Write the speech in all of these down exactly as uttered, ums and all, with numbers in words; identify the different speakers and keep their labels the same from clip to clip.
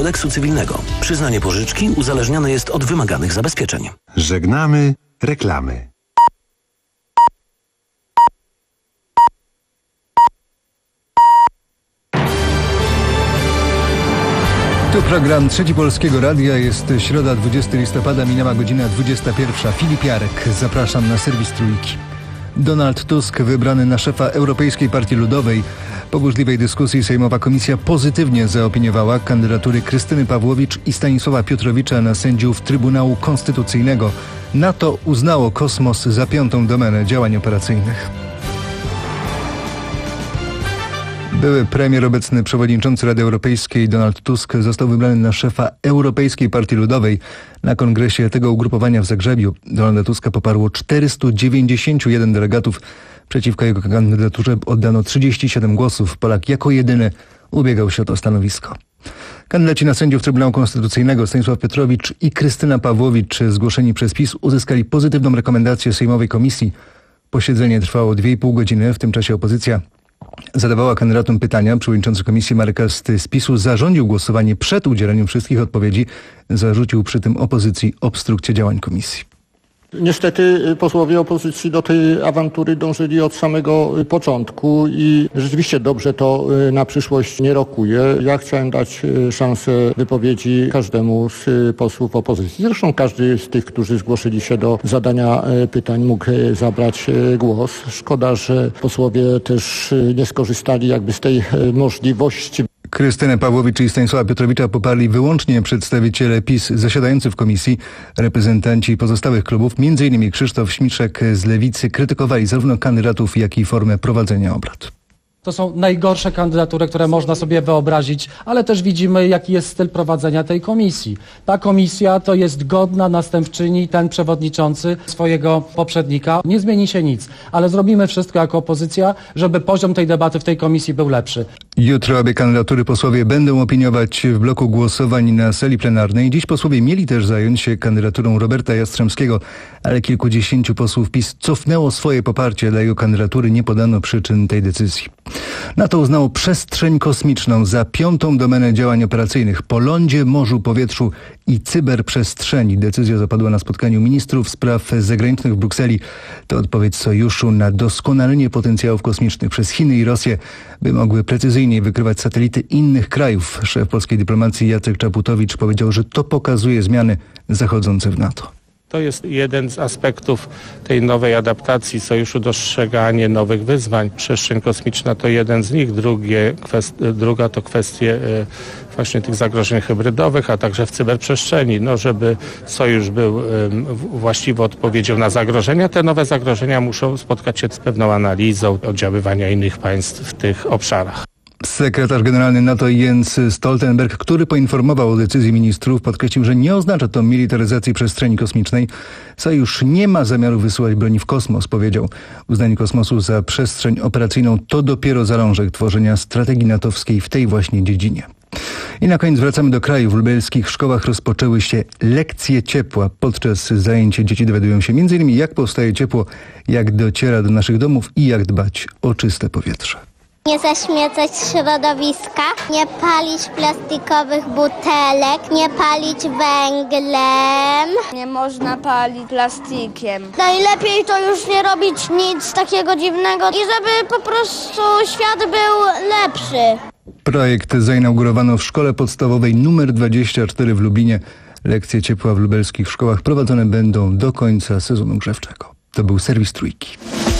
Speaker 1: kodeksu cywilnego. Przyznanie pożyczki uzależnione jest od wymaganych zabezpieczeń.
Speaker 2: Żegnamy reklamy.
Speaker 3: Tu program Trzeci Polskiego Radia. Jest środa, dwudziestego listopada, minęła godzina dwudziesta pierwsza. Filip Jarek, zapraszam na serwis Trójki. Donald Tusk wybrany na szefa Europejskiej Partii Ludowej. Po burzliwej dyskusji sejmowa komisja pozytywnie zaopiniowała kandydatury Krystyny Pawłowicz i Stanisława Piotrowicza na sędziów Trybunału Konstytucyjnego. NATO uznało kosmos za piątą domenę działań operacyjnych. Były premier, obecny przewodniczący Rady Europejskiej Donald Tusk został wybrany na szefa Europejskiej Partii Ludowej. Na kongresie tego ugrupowania w Zagrzebiu Donalda Tuska poparło czterystu dziewięćdziesięciu jeden delegatów. Przeciwko jego kandydaturze oddano trzydzieści siedem głosów. Polak jako jedyny ubiegał się o to stanowisko. Kandydaci na sędziów Trybunału Konstytucyjnego Stanisław Piotrowicz i Krystyna Pawłowicz, zgłoszeni przez PiS, uzyskali pozytywną rekomendację sejmowej komisji. Posiedzenie trwało dwie i pół godziny. W tym czasie opozycja zadawała kandydatom pytania. Przewodniczący komisji Marek Ast z PiSu zarządził głosowanie przed udzieleniem wszystkich odpowiedzi. Zarzucił przy tym opozycji obstrukcję działań komisji.
Speaker 4: Niestety posłowie opozycji do tej awantury dążyli od samego początku i rzeczywiście dobrze to na przyszłość nie rokuje. Ja chciałem dać szansę wypowiedzi każdemu z posłów opozycji. Zresztą każdy z tych, którzy zgłosili się do zadania pytań, mógł zabrać głos. Szkoda, że posłowie też nie skorzystali jakby z tej możliwości.
Speaker 3: Krystynę Pawłowicz i Stanisława Piotrowicza poparli wyłącznie przedstawiciele PiS zasiadający w komisji. Reprezentanci pozostałych klubów, między innymi Krzysztof Śmiszek z Lewicy, krytykowali zarówno kandydatów, jak i formę prowadzenia obrad.
Speaker 5: To są najgorsze kandydatury, które można sobie wyobrazić, ale też widzimy, jaki jest styl prowadzenia tej komisji. Ta komisja to jest godna następczyni, ten przewodniczący swojego poprzednika. Nie zmieni się nic, ale zrobimy wszystko jako opozycja, żeby poziom tej debaty w tej komisji był lepszy.
Speaker 3: Jutro obie kandydatury posłowie będą opiniować w bloku głosowań na sali plenarnej. Dziś posłowie mieli też zająć się kandydaturą Roberta Jastrzębskiego, ale kilkudziesięciu posłów PiS cofnęło swoje poparcie dla jego kandydatury. Nie podano przyczyn tej decyzji. NATO uznało przestrzeń kosmiczną za piątą domenę działań operacyjnych po lądzie, morzu, powietrzu i cyberprzestrzeni. Decyzja zapadła na spotkaniu ministrów spraw zagranicznych w Brukseli. To odpowiedź sojuszu na doskonalenie potencjałów kosmicznych przez Chiny i Rosję, by mogły precyzyjniej wykrywać satelity innych krajów. Szef polskiej dyplomacji Jacek Czaputowicz powiedział, że to pokazuje zmiany zachodzące w NATO.
Speaker 6: To jest jeden z aspektów tej nowej adaptacji sojuszu, dostrzeganie nowych wyzwań. Przestrzeń kosmiczna to jeden z nich, drugie, kwest- druga to kwestie y, właśnie tych zagrożeń hybrydowych, a także w cyberprzestrzeni. No, żeby sojusz był y, właściwą odpowiedzią na zagrożenia, te nowe zagrożenia muszą spotkać się z pewną analizą oddziaływania innych państw w tych obszarach.
Speaker 3: Sekretarz generalny NATO Jens Stoltenberg, który poinformował o decyzji ministrów, podkreślił, że nie oznacza to militaryzacji przestrzeni kosmicznej. Sojusz nie ma zamiaru wysyłać broni w kosmos, powiedział. Uznanie kosmosu za przestrzeń operacyjną to dopiero zalążek tworzenia strategii natowskiej w tej właśnie dziedzinie. I na koniec wracamy do kraju. W lubelskich szkołach rozpoczęły się lekcje ciepła. Podczas zajęć dzieci dowiadują się między innymi, jak powstaje ciepło, jak dociera do naszych domów i jak dbać o czyste powietrze.
Speaker 7: Nie zaśmiecać środowiska, nie palić plastikowych butelek, nie palić węglem.
Speaker 8: Nie można palić plastikiem.
Speaker 7: Najlepiej to już nie robić nic takiego dziwnego i żeby po prostu świat był lepszy.
Speaker 3: Projekt zainaugurowano w szkole podstawowej numer dwadzieścia cztery w Lublinie. Lekcje ciepła w lubelskich szkołach prowadzone będą do końca sezonu grzewczego. To był serwis Trójki.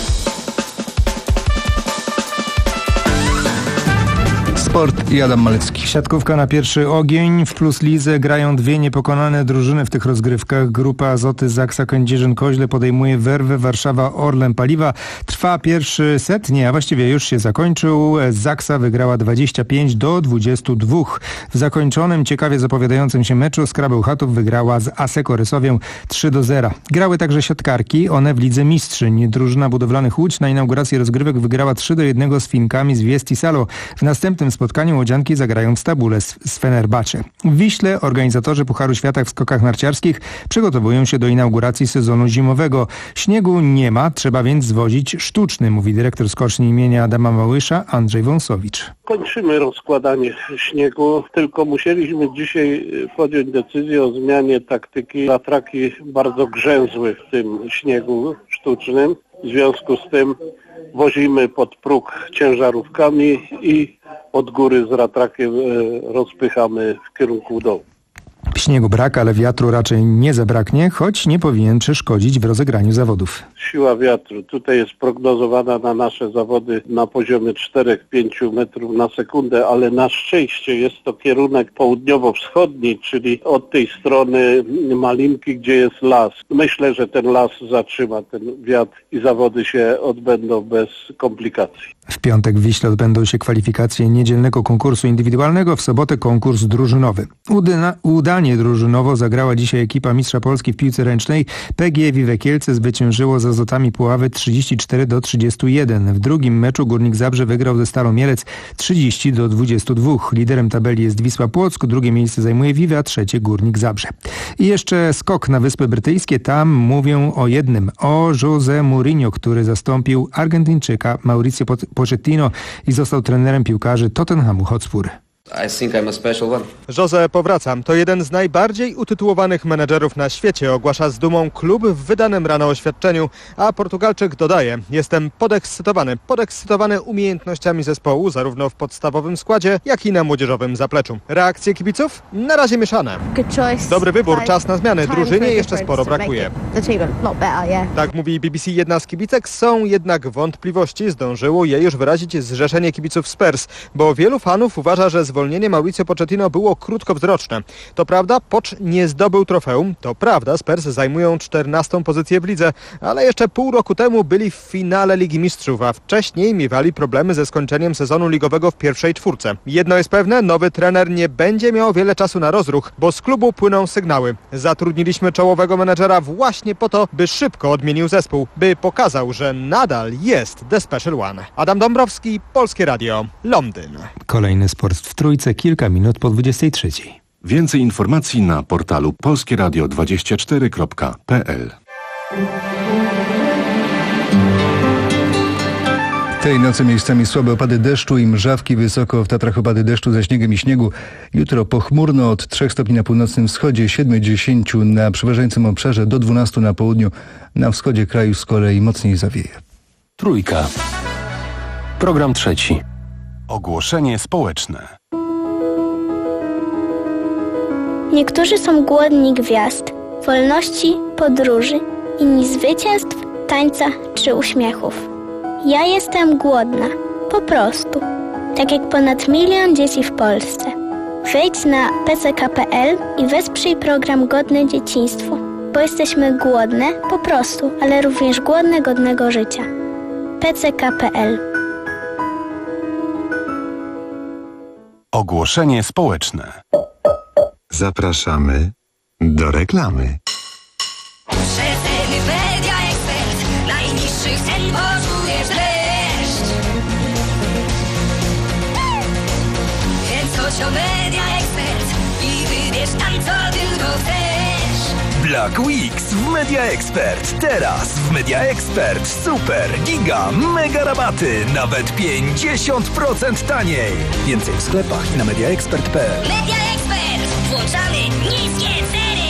Speaker 3: Sport i Adam Malecki.
Speaker 9: Siatkówka na pierwszy ogień. W Plus Lidze grają dwie niepokonane drużyny w tych rozgrywkach. Grupa Azoty Zaksa Kędzierzyn-Koźle podejmuje Werwę Warszawa Orlen Paliwa. Trwa pierwszy set, nie, a właściwie już się zakończył. Zaksa wygrała dwadzieścia pięć do dwudziestu dwóch. W zakończonym, ciekawie zapowiadającym się meczu Skra Bełchatów wygrała z Aseko Rysowią trzy do zera. Grały także siatkarki, one w Lidze Mistrzyń. Drużyna Budowlanych Łódź na inauguracji rozgrywek wygrała trzy do jednego z Finkami z Viesti Salo. W następnym spotkaniu spotkaniu łodzianki zagrają w Stambule z, z Fenerbahce. W Wiśle organizatorzy Pucharu Świata w skokach narciarskich przygotowują się do inauguracji sezonu zimowego. Śniegu nie ma, trzeba więc zwozić sztuczny, mówi dyrektor skoczni imienia Adama Małysza Andrzej Wąsowicz.
Speaker 10: Kończymy rozkładanie śniegu, tylko musieliśmy dzisiaj podjąć decyzję o zmianie taktyki. Latraki bardzo grzęzły w tym śniegu sztucznym. W związku z tym wozimy pod próg ciężarówkami i od góry z ratrakiem rozpychamy w kierunku dołu.
Speaker 9: Śniegu brak, ale wiatru raczej nie zabraknie, choć nie powinien przeszkodzić w rozegraniu zawodów.
Speaker 10: Siła wiatru tutaj jest prognozowana na nasze zawody na poziomie cztery do pięciu metrów na sekundę, ale na szczęście jest to kierunek południowo-wschodni, czyli od tej strony Malinki, gdzie jest las. Myślę, że ten las zatrzyma ten wiatr i zawody się odbędą bez komplikacji.
Speaker 9: W piątek w Wiśle odbędą się kwalifikacje niedzielnego konkursu indywidualnego, w sobotę konkurs drużynowy. Udyna, udanie drużynowo zagrała dzisiaj ekipa mistrza Polski w piłce ręcznej. P G Vive Kielce zwyciężyło z Azotami Puławy trzydzieści cztery do trzydziestu jeden. W drugim meczu Górnik Zabrze wygrał ze Stalą Mielec trzydzieści do dwudziestu dwóch. Liderem tabeli jest Wisła Płock, drugie miejsce zajmuje Vive, a trzecie Górnik Zabrze. I jeszcze skok na Wyspy Brytyjskie. Tam mówią o jednym, o José Mourinho, który zastąpił Argentyńczyka Mauricio Pochettino i został trenerem piłkarzy Tottenhamu Hotspur.
Speaker 11: José powraca. To jeden z najbardziej utytułowanych menedżerów na świecie, ogłasza z dumą klub w wydanym rano oświadczeniu, a Portugalczyk dodaje: jestem podekscytowany, podekscytowany umiejętnościami zespołu, zarówno w podstawowym składzie, jak i na młodzieżowym zapleczu. Reakcje kibiców? Na razie mieszane. Dobry wybór, czas na zmiany, drużynie jeszcze sporo brakuje. Tak mówi B B C jedna z kibicek, są jednak wątpliwości, zdążyło je już wyrazić Zrzeszenie Kibiców Spurs, bo wielu fanów uważa, że zwolnienie Mauricio Pochettino było krótkowzroczne. To prawda, Poch nie zdobył trofeum. To prawda, Spurs zajmują czternastą pozycję w lidze, ale jeszcze pół roku temu byli w finale Ligi Mistrzów, a wcześniej miewali problemy ze skończeniem sezonu ligowego w pierwszej czwórce. Jedno jest pewne, nowy trener nie będzie miał wiele czasu na rozruch, bo z klubu płyną sygnały. Zatrudniliśmy czołowego menedżera właśnie po to, by szybko odmienił zespół, by pokazał, że nadal jest The Special One. Adam Dąbrowski, Polskie Radio, Londyn.
Speaker 9: Kolejny sport w Trójce, kilka minut po dwudziestej trzeciej.
Speaker 2: Więcej informacji na portalu polskieradio dwadzieścia cztery kropka p l.
Speaker 3: Tej nocy miejscami słabe opady deszczu i mrzawki, wysoko w Tatrach opady deszczu ze śniegiem i śniegu. Jutro pochmurno od trzech stopni na północnym wschodzie, siedem do dziesięciu na przeważającym obszarze, do dwunastu na południu. Na wschodzie kraju z kolei mocniej zawieje.
Speaker 1: Trójka. Program trzeci.
Speaker 2: Ogłoszenie społeczne.
Speaker 7: Niektórzy są głodni gwiazd, wolności, podróży, inni zwycięstw, tańca czy uśmiechów. Ja jestem głodna, po prostu, tak jak ponad milion dzieci w Polsce. Wejdź na p c k kropka p l i wesprzyj program Godne Dzieciństwo, bo jesteśmy głodne, po prostu, ale również głodne godnego życia. p c k kropka p l.
Speaker 2: Ogłoszenie społeczne. Zapraszamy do reklamy.
Speaker 12: Przeceny Media Expert. Najniższych cen poczujesz dreszcz. Więc chodź o Media Expert i wybierz tam, co tylko chcesz.
Speaker 13: Black Weeks w Media Expert. Teraz w Media Expert super, giga, mega rabaty. Nawet pięćdziesiąt procent taniej. Więcej w sklepach i na media expert kropka p l.
Speaker 12: Media Expert. Włączamy niskie ceny.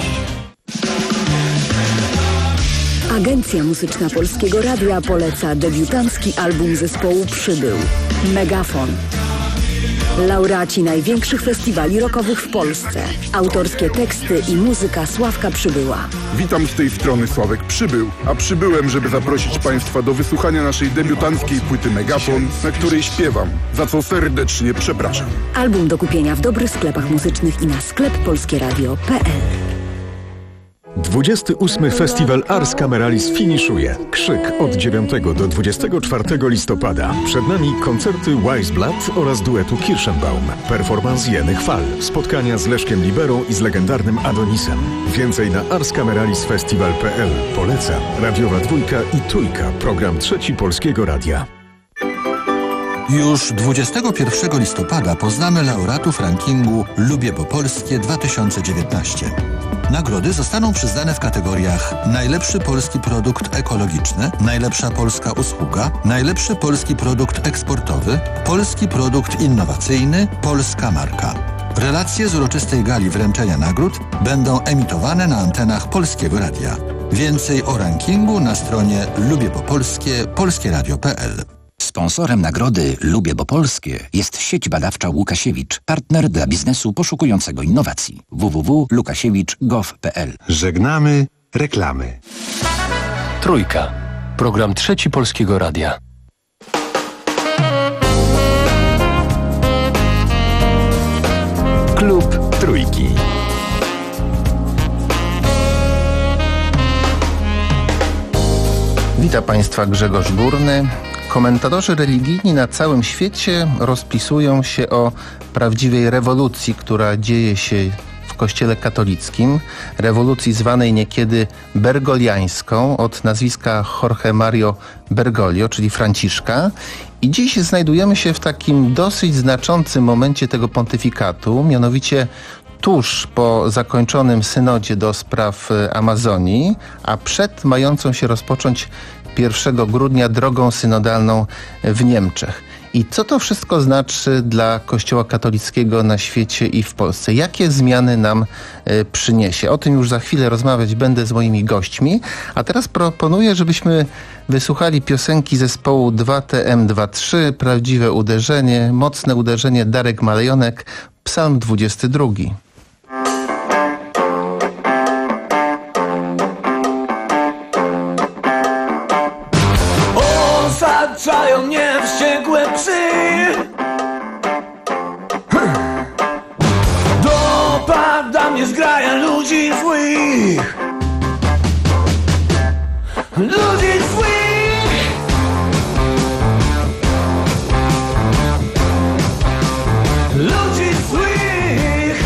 Speaker 14: Agencja Muzyczna Polskiego Radia poleca debiutancki album zespołu Przybył. Megafon. Laureaci największych festiwali rockowych w Polsce. Autorskie teksty i muzyka Sławka Przybyła.
Speaker 15: Witam z tej strony Sławek Przybył, a przybyłem, żeby zaprosić Państwa do wysłuchania naszej debiutanckiej płyty Megafon, na której śpiewam, za co serdecznie przepraszam.
Speaker 14: Album do kupienia w dobrych sklepach muzycznych i na sklep polskieradio kropka p l.
Speaker 16: dwudziesty ósmy Festiwal Ars Cameralis finiszuje. Krzyk od dziewiątego do dwudziestego czwartego listopada. Przed nami koncerty Weissblatt oraz duetu Kirschenbaum. Performans Jeny Chwal. Spotkania z Leszkiem Liberą i z legendarnym Adonisem. Więcej na ars cameralis festival kropka p l. Poleca Radiowa Dwójka i Trójka. Program Trzeci Polskiego Radia.
Speaker 17: Już dwudziestego pierwszego listopada poznamy laureatów rankingu Lubię po Polskie dwa tysiące dziewiętnaście. Nagrody zostaną przyznane w kategoriach najlepszy polski produkt ekologiczny, najlepsza polska usługa, najlepszy polski produkt eksportowy, polski produkt innowacyjny, polska marka. Relacje z uroczystej gali wręczenia nagród będą emitowane na antenach Polskiego Radia. Więcej o rankingu na stronie lubię po polskie polskie radio kropka p l.
Speaker 18: Sponsorem nagrody Lubię bo Polskie jest sieć badawcza Łukasiewicz, partner dla biznesu poszukującego innowacji. w w w kropka łukasiewicz kropka gov kropka p l.
Speaker 2: Żegnamy reklamy.
Speaker 1: Trójka. Program Trzeci Polskiego Radia.
Speaker 16: Klub Trójki.
Speaker 19: Witam Państwa, Grzegorz Górny. Komentatorzy religijni na całym świecie rozpisują się o prawdziwej rewolucji, która dzieje się w Kościele katolickim. Rewolucji zwanej niekiedy bergoliańską od nazwiska Jorge Mario Bergoglio, czyli Franciszka. I dziś znajdujemy się w takim dosyć znaczącym momencie tego pontyfikatu, mianowicie tuż po zakończonym synodzie do spraw Amazonii, a przed mającą się rozpocząć pierwszego grudnia drogą synodalną w Niemczech. I co to wszystko znaczy dla Kościoła katolickiego na świecie i w Polsce? Jakie zmiany nam y, przyniesie? O tym już za chwilę rozmawiać będę z moimi gośćmi. A teraz proponuję, żebyśmy wysłuchali piosenki zespołu dwa T M dwa trzy, Prawdziwe uderzenie, mocne uderzenie, Darek Malejonek, Psalm dwudziesty drugi.
Speaker 20: Osaczają mnie wściekłe psy, dopada mnie zgraja ludzi złych, ludzi złych, ludzi złych.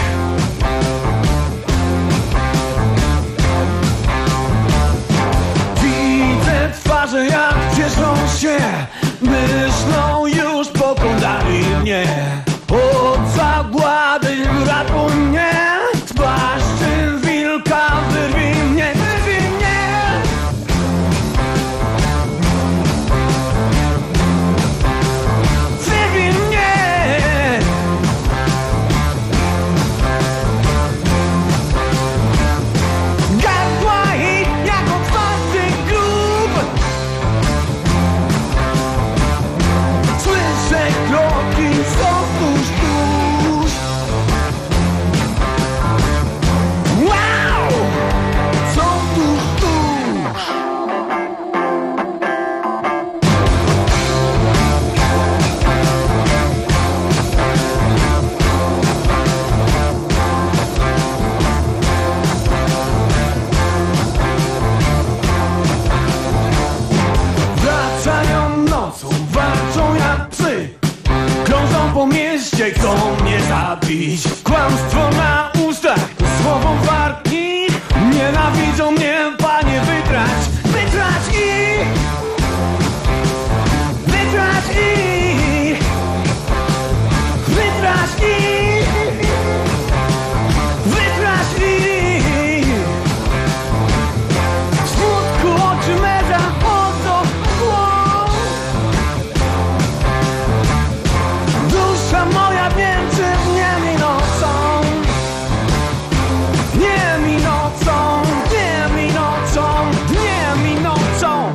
Speaker 20: Widzę twarze jak cieszą się, myślą już pokonali mnie. Od zagłady ratuj mnie, z paszczy wilka wyrwij mnie, wyrwij mnie. Wyrwij mnie. Gardła i jak otwarty grób, słyszę kroki, są tuż, tuż. Wow! Są tuż, tuż. Wracają nocą, walczą jak psy, krążą po mieście, chcą mnie zabić. Kłamstwo na ustach, słowo wartki, nienawidzą mnie, Panie, wytrać, wytrać ich, wytrać ich, wytrać ich, wytrać ich. W smutku oczy me zachodzą w głąb, dusza moja między dniem i nocą, dniem i nocą, dniem i nocą, dniem i nocą.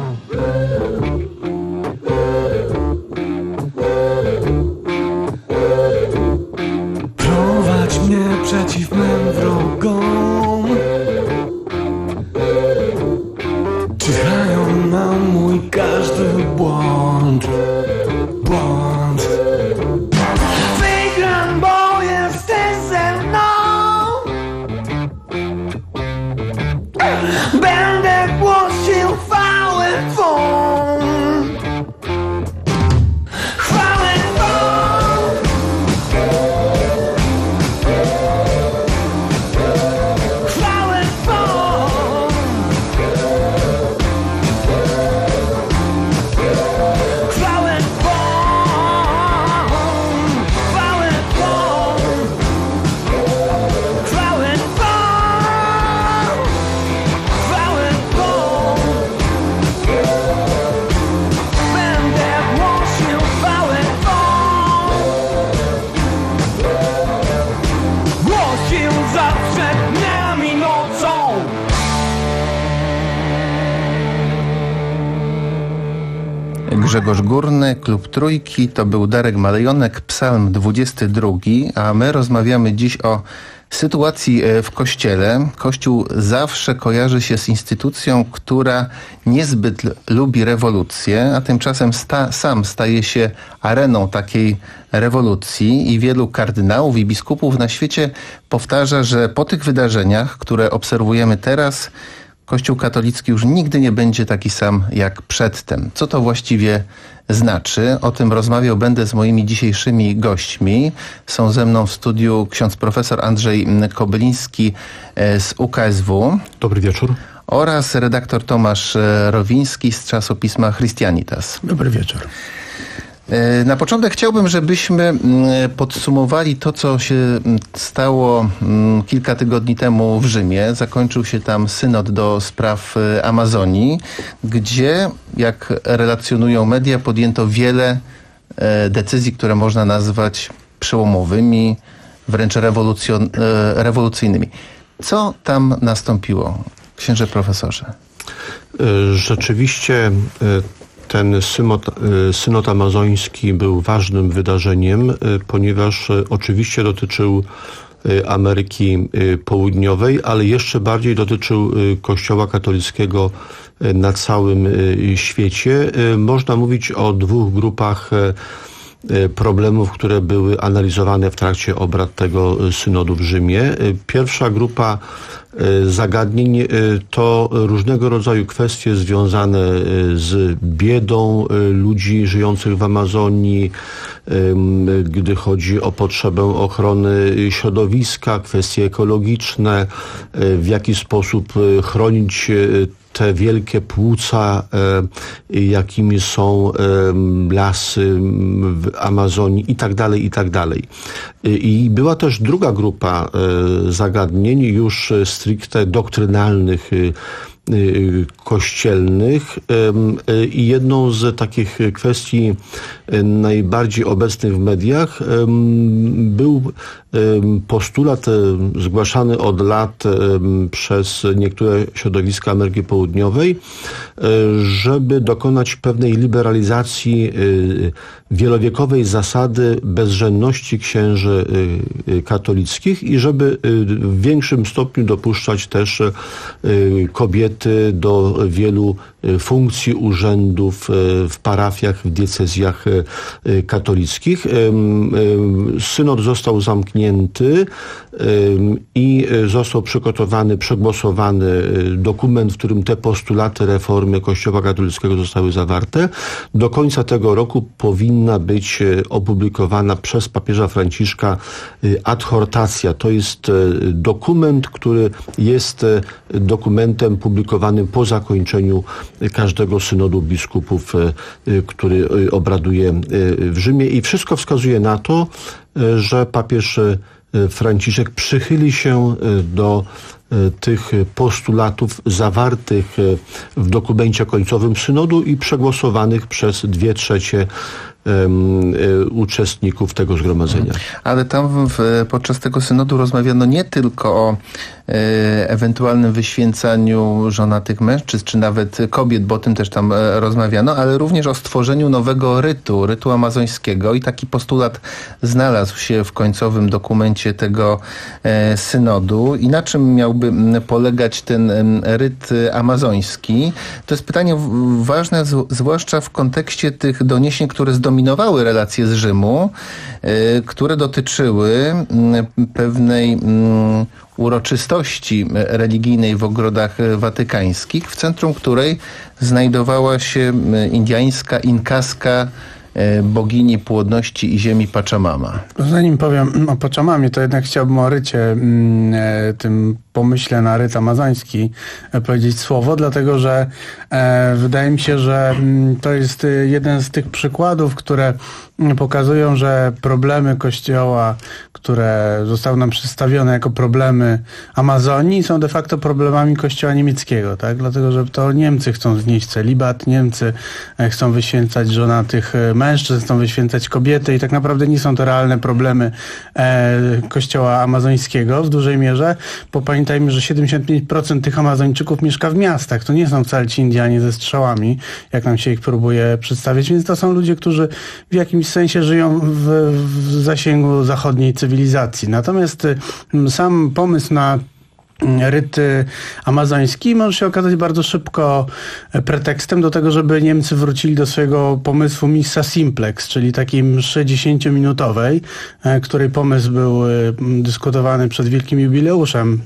Speaker 20: Prowadź mnie przeciw mym wrogom, czyhają na mój każdy błąd, błąd. Wygram, bo jesteś ze mną. Będę głosił chwałę Twą, chwałę Twą. zawsze dniami i nocą.
Speaker 19: Grzegorz Górny, Klub Trójki, to był Darek Malejonek, Psalm dwudziesty drugi, a my rozmawiamy dziś o sytuacji w Kościele. Kościół zawsze kojarzy się z instytucją, która niezbyt lubi rewolucję, a tymczasem sta, sam staje się areną takiej rewolucji i wielu kardynałów i biskupów na świecie powtarza, że po tych wydarzeniach, które obserwujemy teraz, Kościół katolicki już nigdy nie będzie taki sam jak przedtem. Co to właściwie znaczy? O tym rozmawiał będę z moimi dzisiejszymi gośćmi. Są ze mną w studiu ksiądz profesor Andrzej Kobyliński z U K S W.
Speaker 21: Dobry wieczór.
Speaker 19: Oraz redaktor Tomasz Rowiński z czasopisma Christianitas.
Speaker 21: Dobry wieczór.
Speaker 19: Na początek chciałbym, żebyśmy podsumowali to, co się stało kilka tygodni temu w Rzymie. Zakończył się tam synod do spraw Amazonii, gdzie, jak relacjonują media, podjęto wiele decyzji, które można nazwać przełomowymi, wręcz rewolucjon- rewolucyjnymi. Co tam nastąpiło, księże profesorze?
Speaker 21: Rzeczywiście ten synod, synod amazoński był ważnym wydarzeniem, ponieważ oczywiście dotyczył Ameryki Południowej, ale jeszcze bardziej dotyczył Kościoła katolickiego na całym świecie. Można mówić o dwóch grupach problemów, które były analizowane w trakcie obrad tego synodu w Rzymie. Pierwsza grupa zagadnień to różnego rodzaju kwestie związane z biedą ludzi żyjących w Amazonii, gdy chodzi o potrzebę ochrony środowiska, kwestie ekologiczne, w jaki sposób chronić te wielkie płuca, jakimi są lasy w Amazonii i tak dalej, i tak dalej. I była też druga grupa zagadnień, już stricte doktrynalnych, kościelnych, i jedną z takich kwestii najbardziej obecnych w mediach był postulat zgłaszany od lat przez niektóre środowiska Ameryki Południowej, żeby dokonać pewnej liberalizacji wielowiekowej zasady bezrzędności księży katolickich i żeby w większym stopniu dopuszczać też kobiety do wielu funkcji, urzędów w parafiach, w diecezjach katolickich. Synod został zamknięty i został przygotowany, przegłosowany dokument, w którym te postulaty reformy Kościoła katolickiego zostały zawarte. Do końca tego roku powinna być opublikowana przez papieża Franciszka adhortacja. To jest dokument, który jest dokumentem publikowanym po zakończeniu każdego synodu biskupów, który obraduje w Rzymie, i wszystko wskazuje na to, że papież Franciszek przychyli się do tych postulatów zawartych w dokumencie końcowym synodu i przegłosowanych przez dwie trzecie Um, uczestników tego zgromadzenia.
Speaker 19: Ale tam w, podczas tego synodu rozmawiano nie tylko o e, ewentualnym wyświęcaniu żonatych mężczyzn, czy nawet kobiet, bo o tym też tam e, rozmawiano, ale również o stworzeniu nowego rytu, rytu amazońskiego, i taki postulat znalazł się w końcowym dokumencie tego e, synodu. I na czym miałby polegać ten e, ryt amazoński? To jest pytanie w, ważne, z, zwłaszcza w kontekście tych doniesień, które zdominowały dominowały relacje z Rzymu, y, które dotyczyły y, pewnej y, uroczystości religijnej w ogrodach watykańskich, w centrum której znajdowała się y, indiańska, inkaska y, bogini płodności i ziemi Pachamama.
Speaker 22: Zanim powiem o Pachamamie, to jednak chciałbym o rycie, y, tym pomyśle na ryt amazoński powiedzieć słowo, dlatego że e, wydaje mi się, że to jest jeden z tych przykładów, które pokazują, że problemy Kościoła, które zostały nam przedstawione jako problemy Amazonii, są de facto problemami Kościoła niemieckiego, tak? Dlatego, że to Niemcy chcą znieść celibat, Niemcy chcą wyświęcać żonatych mężczyzn, mężczyzn, chcą wyświęcać kobiety i tak naprawdę nie są to realne problemy e, kościoła amazońskiego w dużej mierze, bo pamiętajmy, że siedemdziesiąt pięć procent tych Amazończyków mieszka w miastach. To nie są wcale ci Indianie ze strzałami, jak nam się ich próbuje przedstawić, więc to są ludzie, którzy w jakimś sensie żyją w, w zasięgu zachodniej cywilizacji. Natomiast sam pomysł na ryt amazoński może się okazać bardzo szybko pretekstem do tego, żeby Niemcy wrócili do swojego pomysłu Missa Simplex, czyli takiej mszy dziesięciominutowej, której pomysł był dyskutowany przed wielkim jubileuszem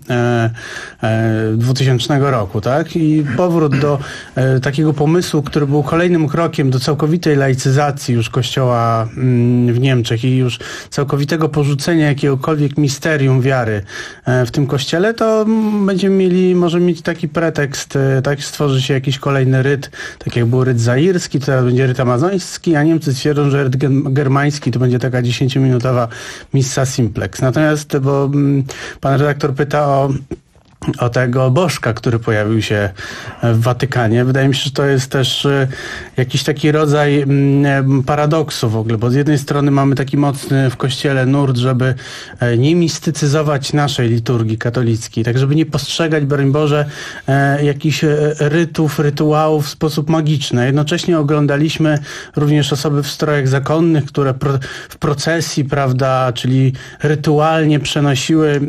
Speaker 22: dwutysięcznego roku, tak? I powrót do takiego pomysłu, który był kolejnym krokiem do całkowitej laicyzacji już kościoła w Niemczech i już całkowitego porzucenia jakiegokolwiek misterium wiary w tym kościele, to będziemy mieli, możemy mieć taki pretekst, tak, stworzy się jakiś kolejny ryt, tak jak był ryt zairski, to teraz będzie ryt amazoński, a Niemcy twierdzą, że ryt germański to będzie taka dziesięciominutowa Missa Simplex. Natomiast, bo pan redaktor pyta o o tego bożka, który pojawił się w Watykanie. Wydaje mi się, że to jest też jakiś taki rodzaj paradoksu w ogóle, bo z jednej strony mamy taki mocny w Kościele nurt, żeby nie mistycyzować naszej liturgii katolickiej, tak żeby nie postrzegać, broń Boże, jakichś rytów, rytuałów w sposób magiczny. Jednocześnie oglądaliśmy również osoby w strojach zakonnych, które w procesji, prawda, czyli rytualnie przenosiły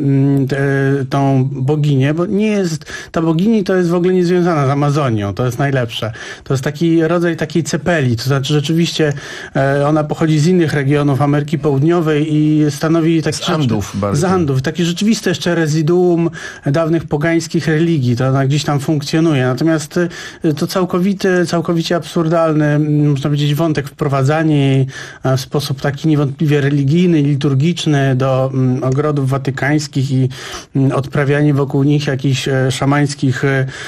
Speaker 22: tą boginię, bo nie jest, ta bogini to jest w ogóle niezwiązana z Amazonią, to jest najlepsze. To jest taki rodzaj takiej cepeli, to znaczy rzeczywiście e, ona pochodzi z innych regionów Ameryki Południowej i stanowi taki...
Speaker 19: Z Andów bardzo.
Speaker 22: Z Andów. Takie rzeczywiste jeszcze rezyduum dawnych pogańskich religii, to ona gdzieś tam funkcjonuje. Natomiast e, to całkowity, całkowicie absurdalny, można powiedzieć, wątek wprowadzanie jej w sposób taki niewątpliwie religijny, liturgiczny do m, ogrodów watykańskich i m, odprawianie wokół nich jakichś e, szamańskich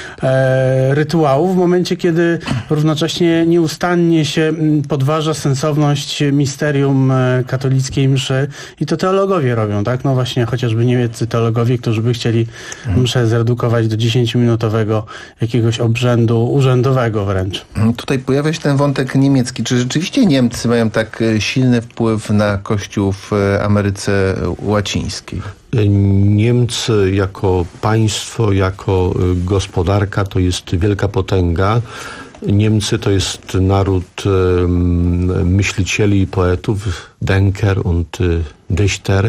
Speaker 22: e, rytuałów w momencie, kiedy równocześnie nieustannie się m, podważa sensowność misterium e, katolickiej mszy i to teologowie robią, tak? No właśnie chociażby niemieccy teologowie, którzy by chcieli mszę zredukować do dziesięciominutowego jakiegoś obrzędu urzędowego wręcz.
Speaker 19: Tutaj pojawia się ten wątek niemiecki. Czy rzeczywiście Niemcy mają tak silny wpływ na Kościół w Ameryce Łacińskiej?
Speaker 21: Niemcy jako państwo, jako gospodarka to jest wielka potęga. Niemcy to jest naród myślicieli i poetów, Denker und Dichter.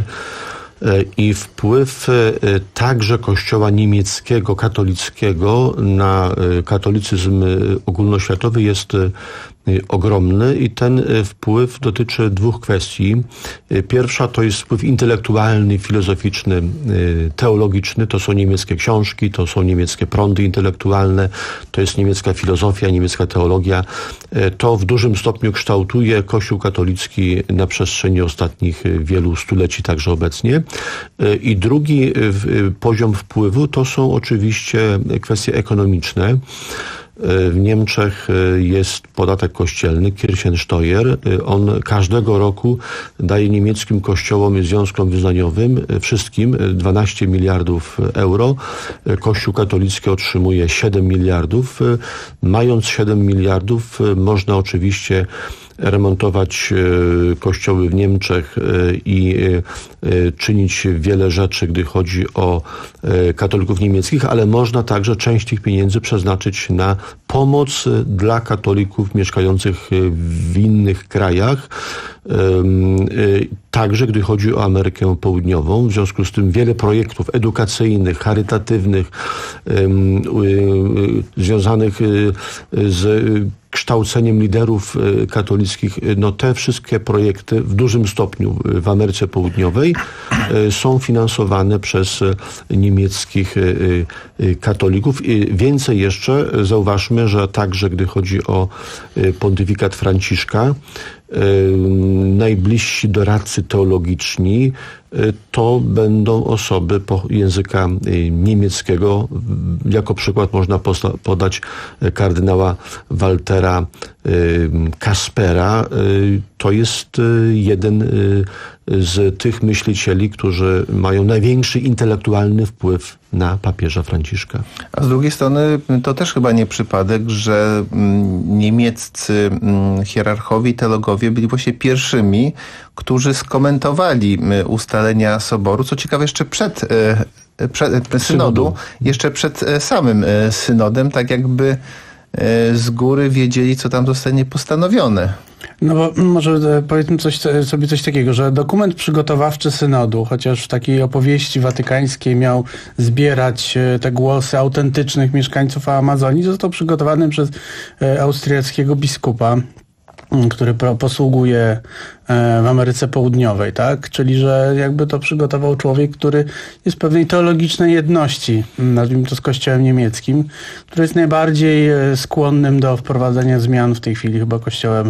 Speaker 21: I wpływ także kościoła niemieckiego, katolickiego na katolicyzm ogólnoświatowy jest ogromny i ten wpływ dotyczy dwóch kwestii. Pierwsza to jest wpływ intelektualny, filozoficzny, teologiczny. To są niemieckie książki, to są niemieckie prądy intelektualne, to jest niemiecka filozofia, niemiecka teologia. To w dużym stopniu kształtuje Kościół katolicki na przestrzeni ostatnich wielu stuleci, także obecnie. I drugi poziom wpływu to są oczywiście kwestie ekonomiczne. W Niemczech jest podatek kościelny, Kirchensteuer. On każdego roku daje niemieckim kościołom i związkom wyznaniowym, wszystkim, dwanaście miliardów euro. Kościół katolicki otrzymuje siedem miliardów. Mając siedem miliardów, można oczywiście remontować kościoły w Niemczech i czynić wiele rzeczy, gdy chodzi o katolików niemieckich, ale można także część tych pieniędzy przeznaczyć na pomoc dla katolików mieszkających w innych krajach, także gdy chodzi o Amerykę Południową. W związku z tym wiele projektów edukacyjnych, charytatywnych, związanych z kształceniem liderów katolickich, no te wszystkie projekty w dużym stopniu w Ameryce Południowej są finansowane przez niemieckich katolików. I więcej jeszcze, zauważmy, że także gdy chodzi o pontyfikat Franciszka, najbliżsi doradcy teologiczni to będą osoby języka niemieckiego. Jako przykład można podać kardynała Waltera Kaspera. To jest jeden z tych myślicieli, którzy mają największy intelektualny wpływ na papieża Franciszka.
Speaker 19: A z drugiej strony to też chyba nie przypadek, że niemieccy hierarchowie i teologowie byli właśnie pierwszymi, którzy skomentowali ustalenia Soboru, co ciekawe jeszcze przed, przed synodu, jeszcze przed samym synodem, tak jakby z góry wiedzieli, co tam zostanie postanowione.
Speaker 22: No bo może powiedzmy coś, sobie coś takiego, że dokument przygotowawczy synodu, chociaż w takiej opowieści watykańskiej miał zbierać te głosy autentycznych mieszkańców Amazonii, został przygotowany przez austriackiego biskupa, który posługuje w Ameryce Południowej, tak? Czyli, że jakby to przygotował człowiek, który jest pewnej teologicznej jedności, nazwijmy to z kościołem niemieckim, który jest najbardziej skłonnym do wprowadzenia zmian w tej chwili chyba kościołem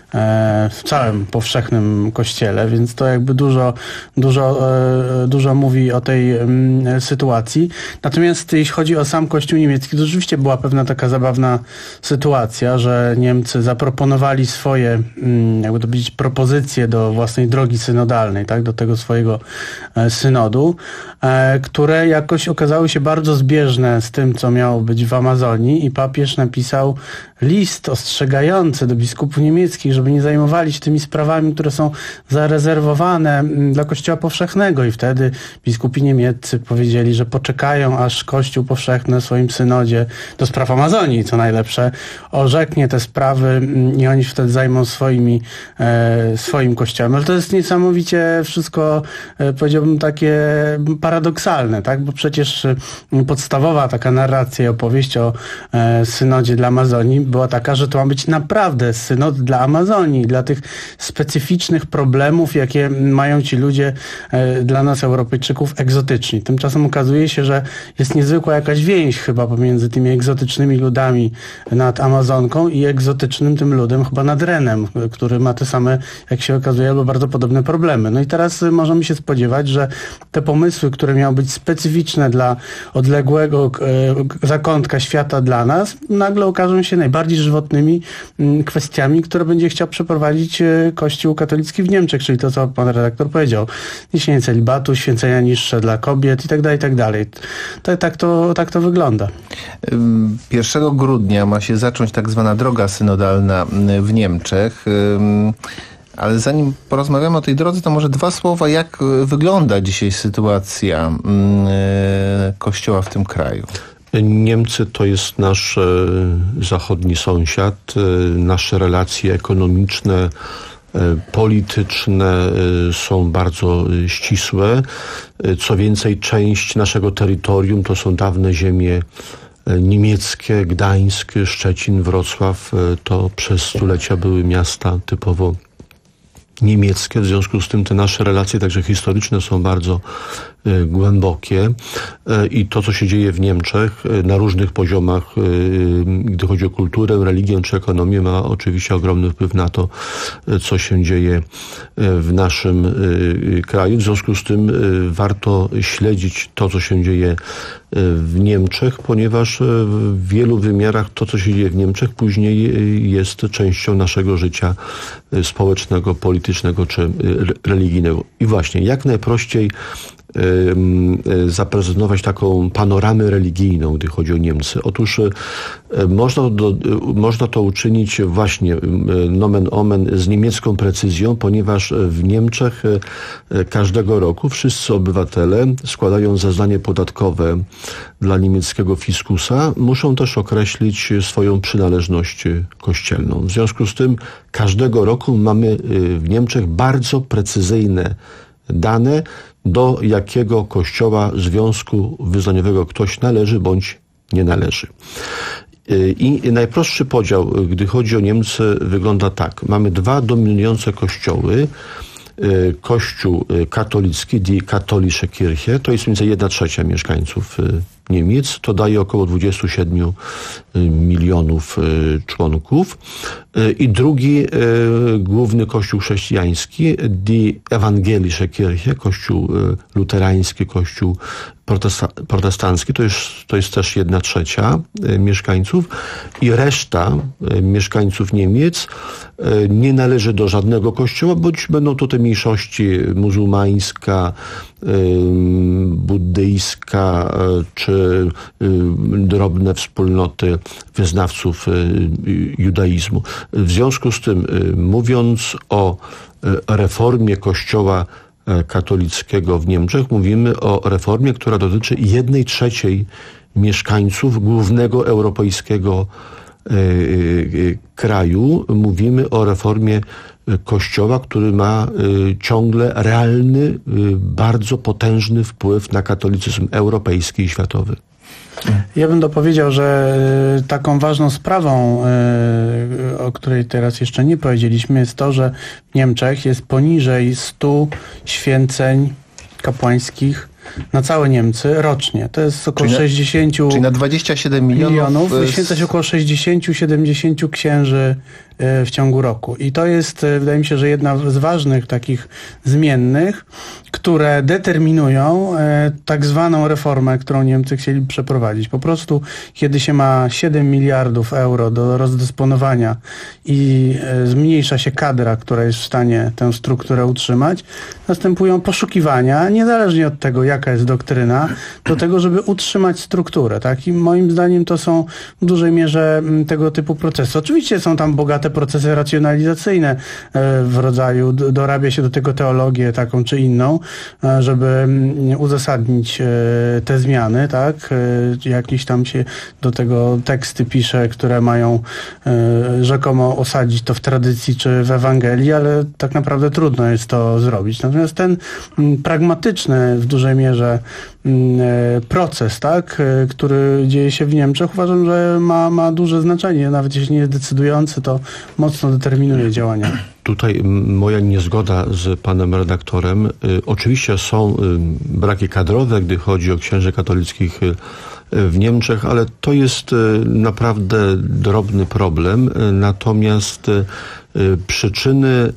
Speaker 22: w całym powszechnym kościele, więc to jakby dużo, dużo, dużo mówi o tej sytuacji. Natomiast jeśli chodzi o sam kościół niemiecki, to rzeczywiście była pewna taka zabawna sytuacja, że Niemcy zaproponowali swoje, jakby to powiedzieć, propozycje do własnej drogi synodalnej, tak, do tego swojego synodu, które jakoś okazały się bardzo zbieżne z tym, co miało być w Amazonii, i papież napisał list ostrzegający do biskupów niemieckich, żeby nie zajmowali się tymi sprawami, które są zarezerwowane dla Kościoła Powszechnego, i wtedy biskupi niemieccy powiedzieli, że poczekają, aż Kościół Powszechny w swoim synodzie do spraw Amazonii, co najlepsze, orzeknie te sprawy i oni wtedy zajmą swoimi, e, swoim kościołem. Ale to jest niesamowicie wszystko, e, powiedziałbym, takie paradoksalne, tak? Bo przecież podstawowa taka narracja i opowieść o e, synodzie dla Amazonii była taka, że to ma być naprawdę synod dla Amazonii, dla tych specyficznych problemów, jakie mają ci ludzie e, dla nas, Europejczyków, egzotyczni. Tymczasem okazuje się, że jest niezwykła jakaś więź chyba pomiędzy tymi egzotycznymi ludami nad Amazonką i egzotycznym tym ludem chyba nad Renem, który ma te same, jak się okazuje, albo bardzo podobne problemy. No i teraz możemy się spodziewać, że te pomysły, które miały być specyficzne dla odległego e, zakątka świata dla nas, nagle okażą się najbardziej żywotnymi m, kwestiami, które będzie chciał przeprowadzić e, Kościół katolicki w Niemczech, czyli to, co pan redaktor powiedział. Niesienie celibatu, święcenia niższe dla kobiet i tak dalej, i tak dalej. Tak, tak, to, tak to wygląda.
Speaker 19: pierwszego grudnia ma się zacząć tak zwana droga synodalna w Niemczech. Ale zanim porozmawiamy o tej drodze, to może dwa słowa, jak wygląda dzisiaj sytuacja Kościoła w tym kraju.
Speaker 21: Niemcy to jest nasz zachodni sąsiad. Nasze relacje ekonomiczne, polityczne są bardzo ścisłe. Co więcej, część naszego terytorium to są dawne ziemie niemieckie, Gdańsk, Szczecin, Wrocław. To przez stulecia były miasta typowo niemieckie. W związku z tym te nasze relacje, także historyczne, są bardzo y, głębokie y, i to, co się dzieje w Niemczech y, na różnych poziomach, y, gdy chodzi o kulturę, religię czy ekonomię, ma oczywiście ogromny wpływ na to, y, co się dzieje y, w naszym y, kraju. W związku z tym y, warto śledzić to, co się dzieje y, w Niemczech, ponieważ y, w wielu wymiarach to, co się dzieje w Niemczech, później y, jest częścią naszego życia y, społecznego, politycznego czy religijnego. I właśnie, jak najprościej zaprezentować taką panoramę religijną, gdy chodzi o Niemcy. Otóż można, do, można to uczynić właśnie nomen omen z niemiecką precyzją, ponieważ w Niemczech każdego roku wszyscy obywatele składają zeznanie podatkowe dla niemieckiego fiskusa. Muszą też określić swoją przynależność kościelną. W związku z tym każdego roku mamy w Niemczech bardzo precyzyjne dane, do jakiego kościoła, związku wyznaniowego ktoś należy bądź nie należy. I najprostszy podział, gdy chodzi o Niemcy, wygląda tak. Mamy dwa dominujące kościoły. Kościół katolicki, die katholische Kirche, to jest mniej więcej jedna trzecia mieszkańców Niemiec, to daje około dwadzieścia siedem milionów członków. I drugi główny kościół chrześcijański, Die Evangelische Kirche, kościół luterański, kościół protesta- protestancki, to jest, to jest też jedna trzecia mieszkańców i reszta mieszkańców Niemiec nie należy do żadnego kościoła, bądź będą to te mniejszości muzułmańska, buddyjska czy drobne wspólnoty wyznawców judaizmu. W związku z tym, mówiąc o reformie Kościoła katolickiego w Niemczech, mówimy o reformie, która dotyczy jednej trzeciej mieszkańców głównego europejskiego kraju. Mówimy o reformie Kościoła, który ma ciągle realny, bardzo potężny wpływ na katolicyzm europejski i światowy.
Speaker 22: Ja bym dopowiedział, że taką ważną sprawą, o której teraz jeszcze nie powiedzieliśmy, jest to, że w Niemczech jest poniżej stu święceń kapłańskich na całe Niemcy rocznie. To jest około
Speaker 19: czyli na,
Speaker 22: sześćdziesiąt
Speaker 19: czyli na dwadzieścia siedem milionów,
Speaker 22: milionów wyświęca się około sześćdziesiąt do siedemdziesięciu księży w ciągu roku. I to jest, wydaje mi się, że jedna z ważnych takich zmiennych, które determinują tak zwaną reformę, którą Niemcy chcieli przeprowadzić. Po prostu, kiedy się ma siedem miliardów euro do rozdysponowania i zmniejsza się kadra, która jest w stanie tę strukturę utrzymać, następują poszukiwania, niezależnie od tego, jaka jest doktryna, do tego, żeby utrzymać strukturę. Tak? I moim zdaniem to są w dużej mierze tego typu procesy. Oczywiście są tam bogate procesy racjonalizacyjne w rodzaju, dorabia się do tego teologię taką czy inną, żeby uzasadnić te zmiany, tak? Jakieś tam się do tego teksty pisze, które mają rzekomo osadzić to w tradycji czy w Ewangelii, ale tak naprawdę trudno jest to zrobić. Natomiast ten pragmatyczny w dużej mierze proces, tak, który dzieje się w Niemczech, uważam, że ma, ma duże znaczenie. Nawet jeśli nie jest decydujący, to mocno determinuje działania.
Speaker 21: Tutaj moja niezgoda z panem redaktorem. Oczywiście są braki kadrowe, gdy chodzi o księży katolickich w Niemczech, ale to jest naprawdę drobny problem. Natomiast przyczyny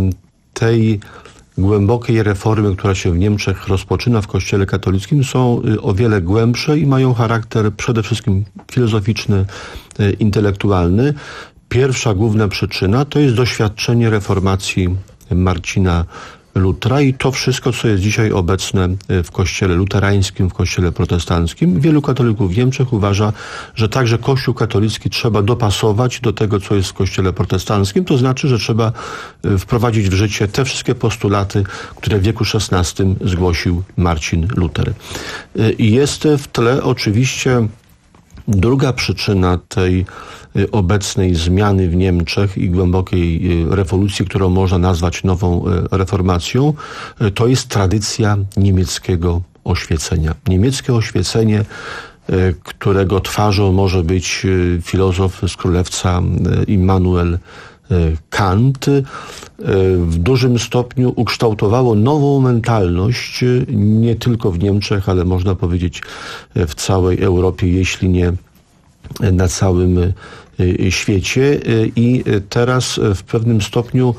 Speaker 21: tej głębokiej reformy, która się w Niemczech rozpoczyna w Kościele katolickim, są o wiele głębsze i mają charakter przede wszystkim filozoficzny, intelektualny. Pierwsza główna przyczyna to jest doświadczenie reformacji Marcina Lutera i to wszystko, co jest dzisiaj obecne w kościele luterańskim, w kościele protestanckim. Wielu katolików w Niemczech uważa, że także kościół katolicki trzeba dopasować do tego, co jest w kościele protestanckim. To znaczy, że trzeba wprowadzić w życie te wszystkie postulaty, które w wieku szesnastym zgłosił Marcin Luter. I jest w tle oczywiście druga przyczyna tej obecnej zmiany w Niemczech i głębokiej rewolucji, którą można nazwać nową reformacją, to jest tradycja niemieckiego oświecenia. Niemieckie oświecenie, którego twarzą może być filozof z Królewca Immanuel Kant, w dużym stopniu ukształtowało nową mentalność nie tylko w Niemczech, ale można powiedzieć w całej Europie, jeśli nie na całym świecie. I teraz w pewnym stopniu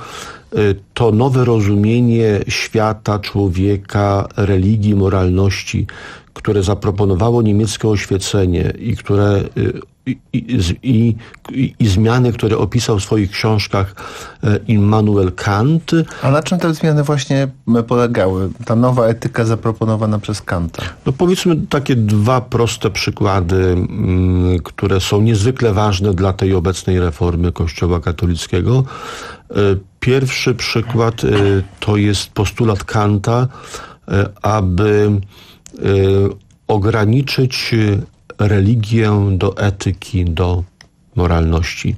Speaker 21: to nowe rozumienie świata, człowieka, religii, moralności, które zaproponowało niemieckie oświecenie i które I, i, i, i zmiany, które opisał w swoich książkach Immanuel Kant.
Speaker 19: A na czym te zmiany właśnie polegały? Ta nowa etyka zaproponowana przez Kanta?
Speaker 21: No powiedzmy takie dwa proste przykłady, które są niezwykle ważne dla tej obecnej reformy Kościoła katolickiego. Pierwszy przykład to jest postulat Kanta, aby ograniczyć religię do etyki, do moralności.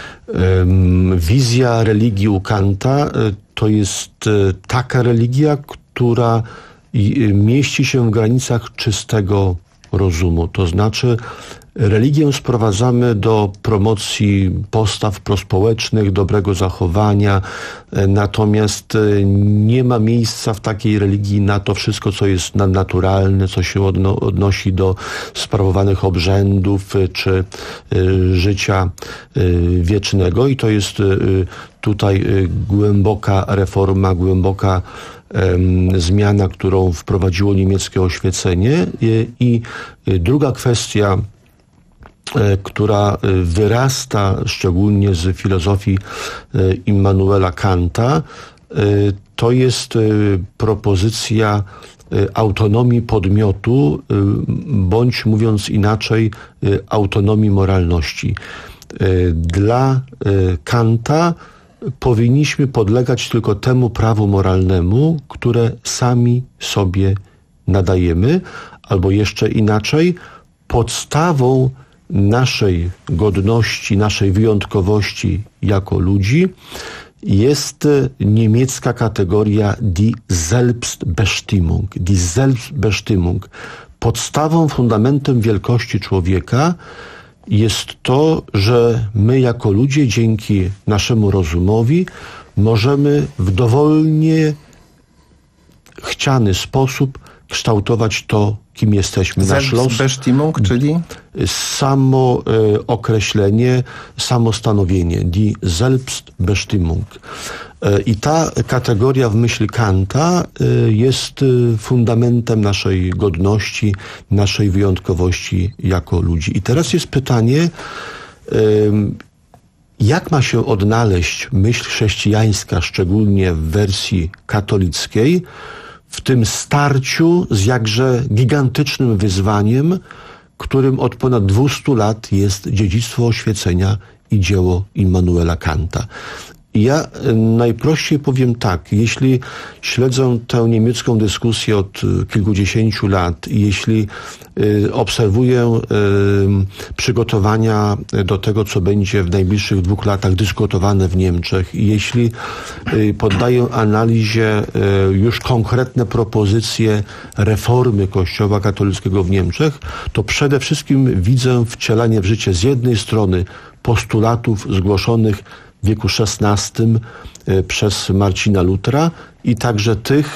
Speaker 21: Wizja religii u Kanta to jest taka religia, która mieści się w granicach czystego rozumu. To znaczy Religię sprowadzamy do promocji postaw prospołecznych, dobrego zachowania, natomiast nie ma miejsca w takiej religii na to wszystko, co jest nadnaturalne, co się odno- odnosi do sprawowanych obrzędów czy y, życia y, wiecznego i to jest y, tutaj y, głęboka reforma, głęboka y, zmiana, którą wprowadziło niemieckie oświecenie y, i y, druga kwestia, która wyrasta szczególnie z filozofii Immanuela Kanta, to jest propozycja autonomii podmiotu, bądź mówiąc inaczej, autonomii moralności. Dla Kanta powinniśmy podlegać tylko temu prawu moralnemu, które sami sobie nadajemy, albo jeszcze inaczej, podstawą naszej godności, naszej wyjątkowości jako ludzi jest niemiecka kategoria die Selbstbestimmung. Die Selbstbestimmung. Podstawą, fundamentem wielkości człowieka jest to, że my jako ludzie dzięki naszemu rozumowi możemy w dowolnie chciany sposób kształtować to, kim jesteśmy. Nasz los.
Speaker 19: Selbstbestimmung, czyli?
Speaker 21: Samo e, określenie, samo stanowienie. Die Selbstbestimmung. E, I ta kategoria w myśl Kanta e, jest e, fundamentem naszej godności, naszej wyjątkowości jako ludzi. I teraz jest pytanie, e, jak ma się odnaleźć myśl chrześcijańska, szczególnie w wersji katolickiej, w tym starciu z jakże gigantycznym wyzwaniem, którym od ponad dwustu lat jest dziedzictwo oświecenia i dzieło Immanuela Kanta. I ja najprościej powiem tak, jeśli śledzę tę niemiecką dyskusję od kilkudziesięciu lat i jeśli y, obserwuję y, przygotowania do tego, co będzie w najbliższych dwóch latach dyskutowane w Niemczech i jeśli y, poddaję analizie y, już konkretne propozycje reformy Kościoła katolickiego w Niemczech, to przede wszystkim widzę wcielanie w życie z jednej strony postulatów zgłoszonych w wieku szesnastym przez Marcina Lutera i także tych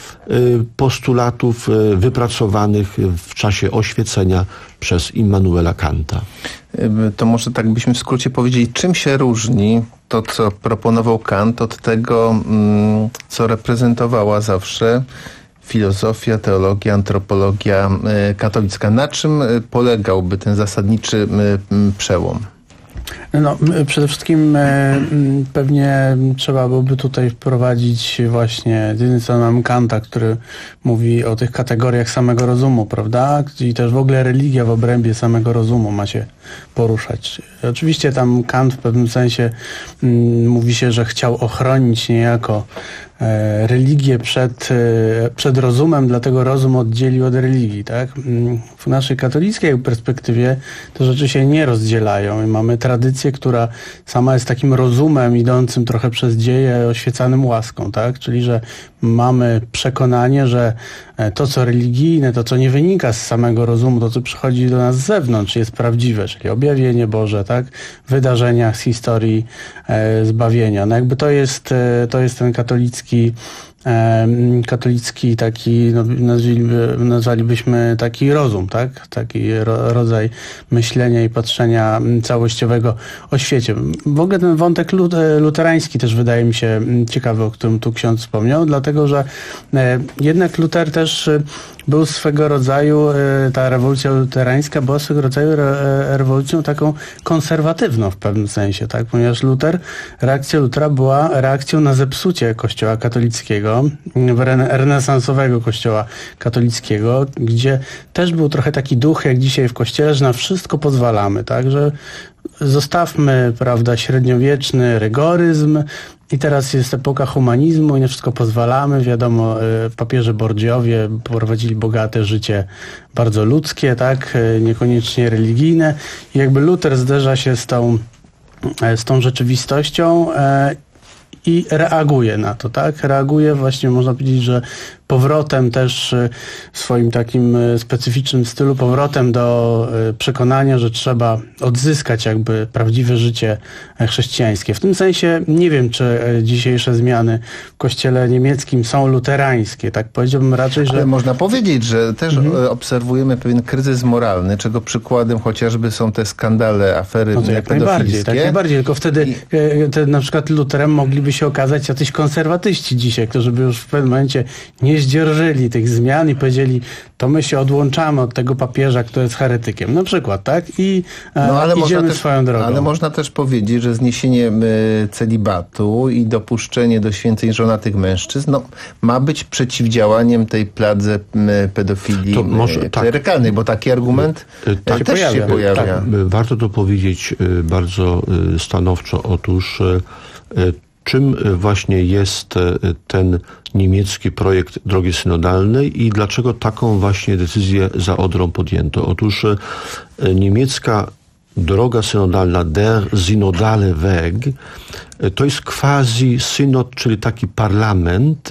Speaker 21: postulatów wypracowanych w czasie oświecenia przez Immanuela Kanta.
Speaker 19: To może tak byśmy w skrócie powiedzieli, czym się różni to, co proponował Kant od tego, co reprezentowała zawsze filozofia, teologia, antropologia katolicka. Na czym polegałby ten zasadniczy przełom?
Speaker 22: No, przede wszystkim e, pewnie trzeba byłoby tutaj wprowadzić właśnie z jednej strony mamy Kanta, który mówi o tych kategoriach samego rozumu, prawda? I też w ogóle religia w obrębie samego rozumu ma się poruszać. Oczywiście tam Kant w pewnym sensie m, mówi się, że chciał ochronić niejako e, religię przed, e, przed rozumem, dlatego rozum oddzielił od religii, tak? W naszej katolickiej perspektywie te rzeczy się nie rozdzielają i mamy tradycję, która sama jest takim rozumem idącym trochę przez dzieje, oświecanym łaską, tak? Czyli, że mamy przekonanie, że to, co religijne, to, co nie wynika z samego rozumu, to, co przychodzi do nas z zewnątrz, jest prawdziwe, czyli objawienie Boże, tak? Wydarzenia z historii e, zbawienia. No jakby to jest, e, to jest ten katolicki katolicki taki, no, nazwaliby, nazwalibyśmy taki rozum, tak? Taki ro, rodzaj myślenia i patrzenia całościowego o świecie. W ogóle ten wątek luterański też wydaje mi się ciekawy, o którym tu ksiądz wspomniał, dlatego, że jednak Luter też był swego rodzaju, ta rewolucja luterańska była swego rodzaju re, rewolucją taką konserwatywną w pewnym sensie, tak? Ponieważ Luter, reakcja Lutera była reakcją na zepsucie Kościoła katolickiego, renesansowego Kościoła katolickiego, gdzie też był trochę taki duch, jak dzisiaj w Kościele, że na wszystko pozwalamy, tak? Że zostawmy, prawda, średniowieczny rygoryzm i teraz jest epoka humanizmu i na wszystko pozwalamy. Wiadomo, papieże Borgiowie prowadzili bogate życie, bardzo ludzkie, tak, niekoniecznie religijne. I jakby Luter zderza się z tą, z tą rzeczywistością i reaguje na to, tak? Reaguje właśnie, można powiedzieć, że powrotem też w swoim takim specyficznym stylu, powrotem do przekonania, że trzeba odzyskać jakby prawdziwe życie chrześcijańskie. W tym sensie nie wiem, czy dzisiejsze zmiany w kościele niemieckim są luterańskie. Tak powiedziałbym raczej, że...
Speaker 19: Ale można powiedzieć, że też
Speaker 22: mhm.
Speaker 19: obserwujemy pewien kryzys moralny, czego przykładem chociażby są te skandale, afery
Speaker 22: no to jak najbardziej, tak najbardziej, tylko wtedy I... te, na przykład Luterem mogliby się okazać jacyś konserwatyści dzisiaj, którzy by już w pewnym momencie nie zdzierżyli tych zmian i powiedzieli, to my się odłączamy od tego papieża, który jest heretykiem. Na przykład, tak? I no, ale idziemy
Speaker 19: też,
Speaker 22: swoją drogą.
Speaker 19: Ale można też powiedzieć, że zniesienie y, celibatu i dopuszczenie do święceń żonatych mężczyzn no, ma być przeciwdziałaniem tej pladze y, pedofilii to może, y, klerykalnej, tak. Bo taki argument y, tak, też się pojawia. Się pojawia. Tak.
Speaker 21: Warto to powiedzieć y, bardzo y, stanowczo. Otóż y, y, czym właśnie jest ten niemiecki projekt drogi synodalnej i dlaczego taką właśnie decyzję za Odrą podjęto? Otóż niemiecka droga synodalna, der synodale Weg, to jest quasi-synod, czyli taki parlament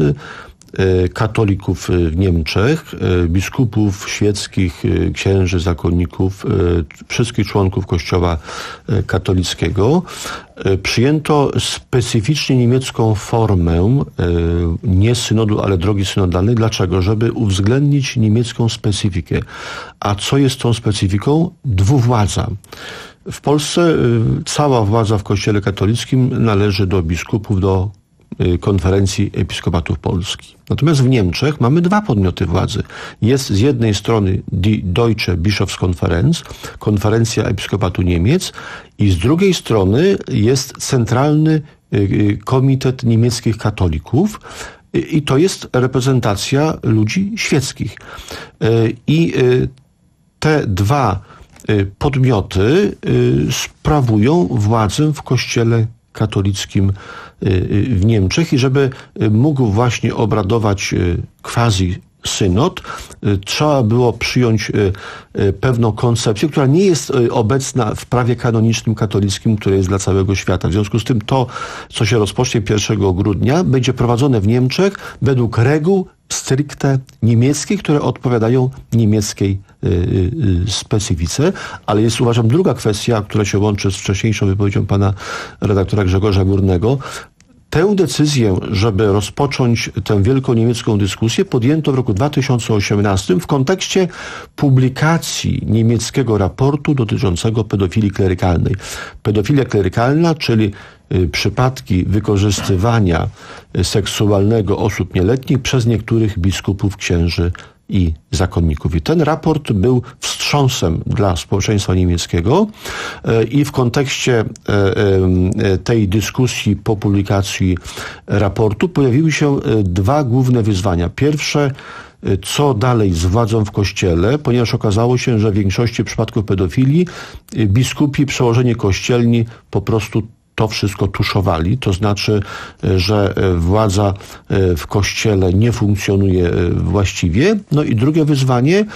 Speaker 21: katolików w Niemczech, biskupów świeckich, księży, zakonników, wszystkich członków Kościoła katolickiego. Przyjęto specyficznie niemiecką formę nie synodu, ale drogi synodalnej. Dlaczego? Żeby uwzględnić niemiecką specyfikę. A co jest tą specyfiką? Dwuwładza. W Polsce cała władza w Kościele katolickim należy do biskupów, do Konferencji Episkopatów Polski. Natomiast w Niemczech mamy dwa podmioty władzy. Jest z jednej strony die Deutsche Bischofskonferenz, Konferencja Episkopatu Niemiec, i z drugiej strony jest Centralny Komitet Niemieckich Katolików, i to jest reprezentacja ludzi świeckich. I te dwa podmioty sprawują władzę w Kościele katolickim w Niemczech i żeby mógł właśnie obradować quasi synod, trzeba było przyjąć pewną koncepcję, która nie jest obecna w prawie kanonicznym katolickim, które jest dla całego świata. W związku z tym to, co się rozpocznie pierwszego grudnia, będzie prowadzone w Niemczech według reguł stricte niemieckich, które odpowiadają niemieckiej specyfice, ale jest, uważam, druga kwestia, która się łączy z wcześniejszą wypowiedzią pana redaktora Grzegorza Górnego. Tę decyzję, żeby rozpocząć tę wielką niemiecką dyskusję, podjęto w roku dwa tysiące osiemnastym w kontekście publikacji niemieckiego raportu dotyczącego pedofilii klerykalnej. Pedofilia klerykalna, czyli przypadki wykorzystywania seksualnego osób nieletnich przez niektórych biskupów, księży i zakonników. I ten raport był wstrząsem dla społeczeństwa niemieckiego i w kontekście tej dyskusji po publikacji raportu pojawiły się dwa główne wyzwania. Pierwsze, co dalej z władzą w Kościele, ponieważ okazało się, że w większości przypadków pedofilii biskupi, przełożeni kościelni po prostu to wszystko tuszowali, to znaczy, że władza w Kościele nie funkcjonuje właściwie. No i drugie wyzwanie,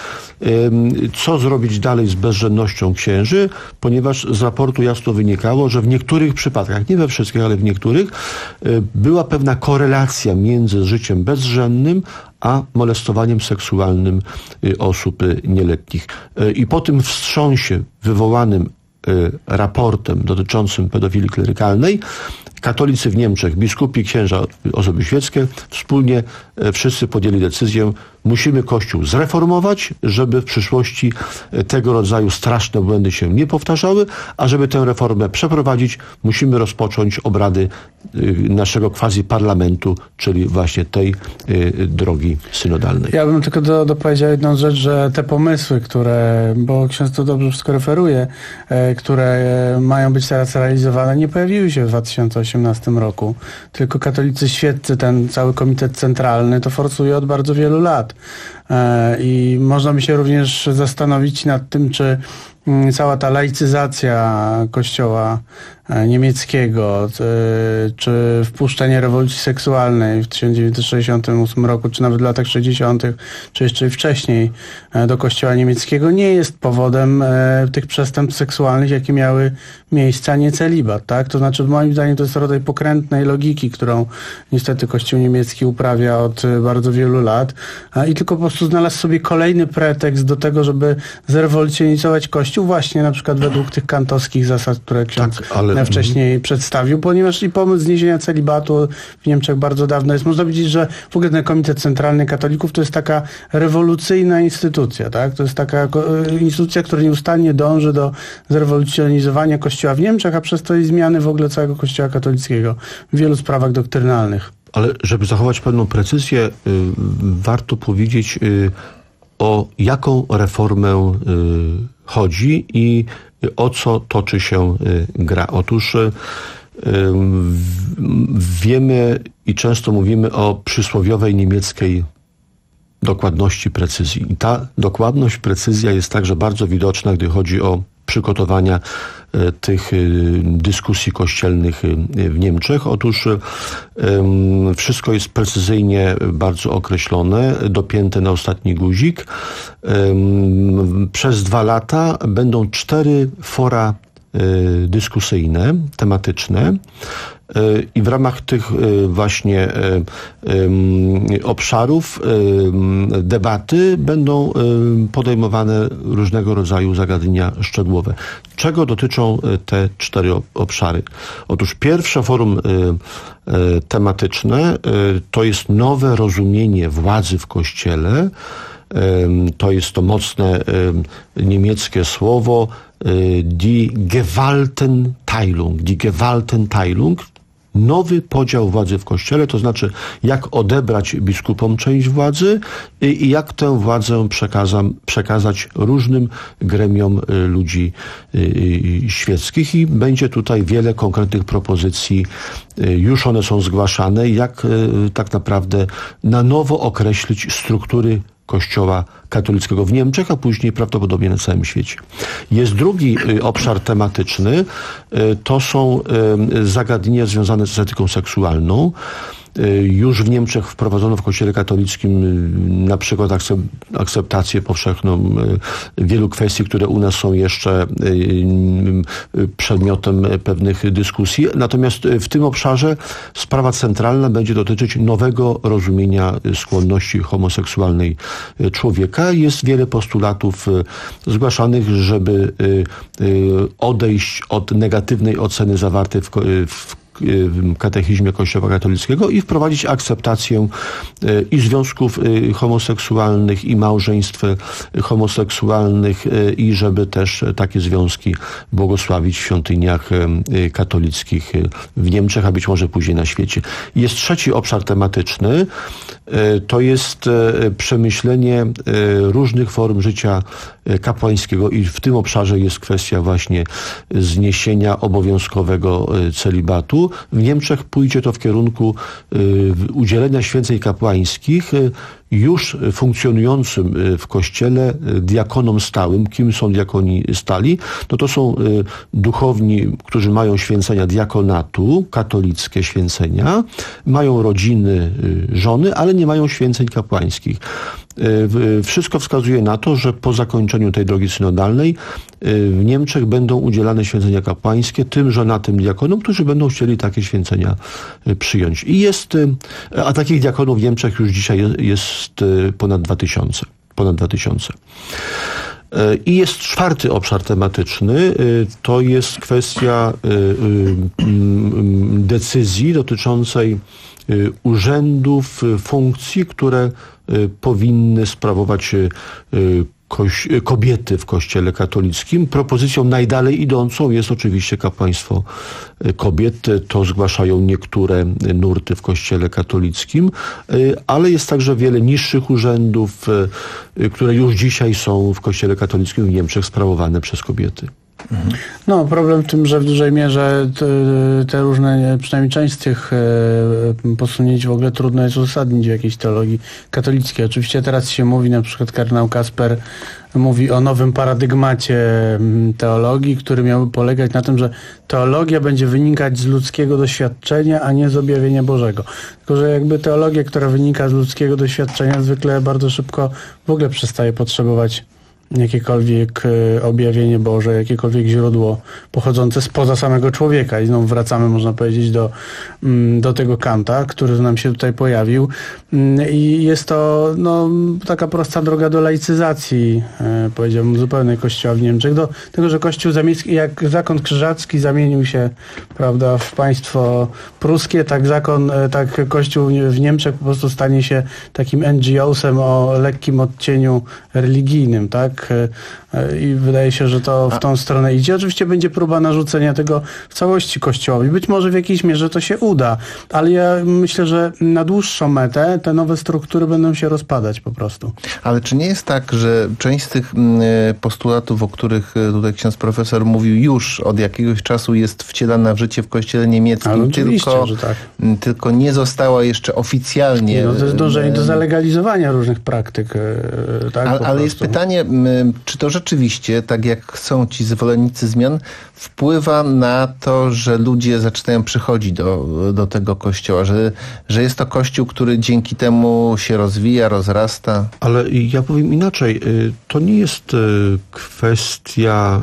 Speaker 21: co zrobić dalej z bezrzędnością księży, ponieważ z raportu jasno wynikało, że w niektórych przypadkach, nie we wszystkich, ale w niektórych, była pewna korelacja między życiem bezrzędnym a molestowaniem seksualnym osób nieletnich. I po tym wstrząsie wywołanym raportem dotyczącym pedofilii klerykalnej, katolicy w Niemczech, biskupi, księża, osoby świeckie, wspólnie wszyscy podjęli decyzję, musimy Kościół zreformować, żeby w przyszłości tego rodzaju straszne błędy się nie powtarzały, a żeby tę reformę przeprowadzić, musimy rozpocząć obrady naszego quasi-parlamentu, czyli właśnie tej drogi synodalnej.
Speaker 22: Ja bym tylko do, dopowiedział jedną rzecz, że te pomysły, które, bo ksiądz to dobrze wszystko referuje, które mają być teraz realizowane, nie pojawiły się w dwa tysiące osiemnastym roku, tylko katolicy świeccy, ten cały komitet centralny to forsuje od bardzo wielu lat. I można by się również zastanowić nad tym, czy cała ta laicyzacja kościoła niemieckiego, czy wpuszczenie rewolucji seksualnej w tysiąc dziewięćset sześćdziesiątym ósmym roku, czy nawet w latach sześćdziesiątych, czy jeszcze wcześniej do kościoła niemieckiego nie jest powodem tych przestępstw seksualnych, jakie miały miejsce, a nie celibat, tak? To znaczy, moim zdaniem, to jest rodzaj pokrętnej logiki, którą niestety kościół niemiecki uprawia od bardzo wielu lat i tylko po prostu znalazł sobie kolejny pretekst do tego, żeby zrewolucjonizować kościół właśnie na przykład według tych kantowskich zasad, które ksiądz tak, ale... wcześniej mhm. przedstawił, ponieważ i pomysł zniesienia celibatu w Niemczech bardzo dawno jest. Można powiedzieć, że w ogóle ten Komitet Centralny Katolików to jest taka rewolucyjna instytucja, tak? To jest taka instytucja, która nieustannie dąży do zrewolucjonizowania kościoła w Niemczech, a przez to i zmiany w ogóle całego kościoła katolickiego w wielu sprawach doktrynalnych.
Speaker 21: Ale żeby zachować pewną precyzję, y, warto powiedzieć y, o jaką reformę y, chodzi i o co toczy się gra. Otóż wiemy i często mówimy o przysłowiowej niemieckiej dokładności, precyzji. I ta dokładność, precyzja jest także bardzo widoczna, gdy chodzi o przygotowania tych dyskusji kościelnych w Niemczech. Otóż wszystko jest precyzyjnie bardzo określone, dopięte na ostatni guzik. Przez dwa lata będą cztery fora dyskusyjne, tematyczne. I w ramach tych właśnie obszarów debaty będą podejmowane różnego rodzaju zagadnienia szczegółowe. Czego dotyczą te cztery obszary? Otóż pierwsze forum tematyczne to jest nowe rozumienie władzy w Kościele. To jest to mocne niemieckie słowo die Gewaltenteilung. Die Gewaltenteilung. Nowy podział władzy w Kościele, to znaczy jak odebrać biskupom część władzy i, i jak tę władzę przekazam, przekazać różnym gremiom ludzi y, świeckich i będzie tutaj wiele konkretnych propozycji, y, już one są zgłaszane, jak y, tak naprawdę na nowo określić struktury Kościoła katolickiego w Niemczech, a później prawdopodobnie na całym świecie. Jest drugi obszar tematyczny, to są zagadnienia związane z etyką seksualną. Już w Niemczech wprowadzono w Kościele katolickim na przykład akceptację powszechną wielu kwestii, które u nas są jeszcze przedmiotem pewnych dyskusji. Natomiast w tym obszarze sprawa centralna będzie dotyczyć nowego rozumienia skłonności homoseksualnej człowieka. Jest wiele postulatów zgłaszanych, żeby odejść od negatywnej oceny zawartej w, w w katechizmie Kościoła katolickiego i wprowadzić akceptację i związków homoseksualnych, i małżeństw homoseksualnych, i żeby też takie związki błogosławić w świątyniach katolickich w Niemczech, a być może później na świecie. Jest trzeci obszar tematyczny, to jest przemyślenie różnych form życia kapłańskiego i w tym obszarze jest kwestia właśnie zniesienia obowiązkowego celibatu. W Niemczech pójdzie to w kierunku udzielenia święceń kapłańskich już funkcjonującym w Kościele diakonom stałym. Kim są diakoni stali? No to są duchowni, którzy mają święcenia diakonatu, katolickie święcenia, mają rodziny, żony, ale nie mają święceń kapłańskich. Wszystko wskazuje na to, że po zakończeniu tej drogi synodalnej w Niemczech będą udzielane święcenia kapłańskie tym żonatym diakonom, którzy będą chcieli takie święcenia przyjąć. I jest, a takich diakonów w Niemczech już dzisiaj jest ponad dwa tysiące. Ponad dwa tysiące. I jest czwarty obszar tematyczny, to jest kwestia decyzji dotyczącej urzędów, funkcji, które powinny sprawować kobiety w Kościele katolickim. Propozycją najdalej idącą jest oczywiście kapłaństwo kobiet. To zgłaszają niektóre nurty w Kościele katolickim, ale jest także wiele niższych urzędów, które już dzisiaj są w Kościele katolickim w Niemczech sprawowane przez kobiety.
Speaker 22: No, problem w tym, że w dużej mierze te, te różne, przynajmniej część z tych e, posunięć w ogóle trudno jest uzasadnić w jakiejś teologii katolickiej. Oczywiście teraz się mówi, na przykład kardynał Kasper mówi o nowym paradygmacie teologii, który miałby polegać na tym, że teologia będzie wynikać z ludzkiego doświadczenia, a nie z objawienia Bożego. Tylko, że jakby teologia, która wynika z ludzkiego doświadczenia, zwykle bardzo szybko w ogóle przestaje potrzebować jakiekolwiek objawienie Boże, jakiekolwiek źródło pochodzące spoza samego człowieka. I znowu wracamy, można powiedzieć, do, do tego Kanta, który nam się tutaj pojawił. I jest to no, taka prosta droga do laicyzacji, powiedziałbym, zupełnej Kościoła w Niemczech, do tego, że Kościół zamiecki, jak zakon krzyżacki zamienił się, prawda, w państwo pruskie, tak zakon, tak Kościół w Niemczech po prostu stanie się takim N G O-sem o lekkim odcieniu religijnym, tak? I wydaje się, że to w tą stronę idzie. Oczywiście będzie próba narzucenia tego w całości Kościołowi. Być może w jakiejś mierze to się uda, ale ja myślę, że na dłuższą metę te nowe struktury będą się rozpadać po prostu.
Speaker 19: Ale czy nie jest tak, że część z tych postulatów, o których tutaj ksiądz profesor mówił, już od jakiegoś czasu jest wcielana w życie w Kościele niemieckim, tylko, że tak. tylko nie została jeszcze oficjalnie...
Speaker 22: No to jest dążenie do zalegalizowania różnych praktyk. Tak,
Speaker 19: ale, ale jest pytanie, czy to rzeczywiście, tak jak są ci zwolennicy zmian, wpływa na to, że ludzie zaczynają przychodzić do, do tego kościoła, że, że jest to kościół, który dzięki temu się rozwija, rozrasta?
Speaker 21: Ale ja powiem inaczej, to nie jest kwestia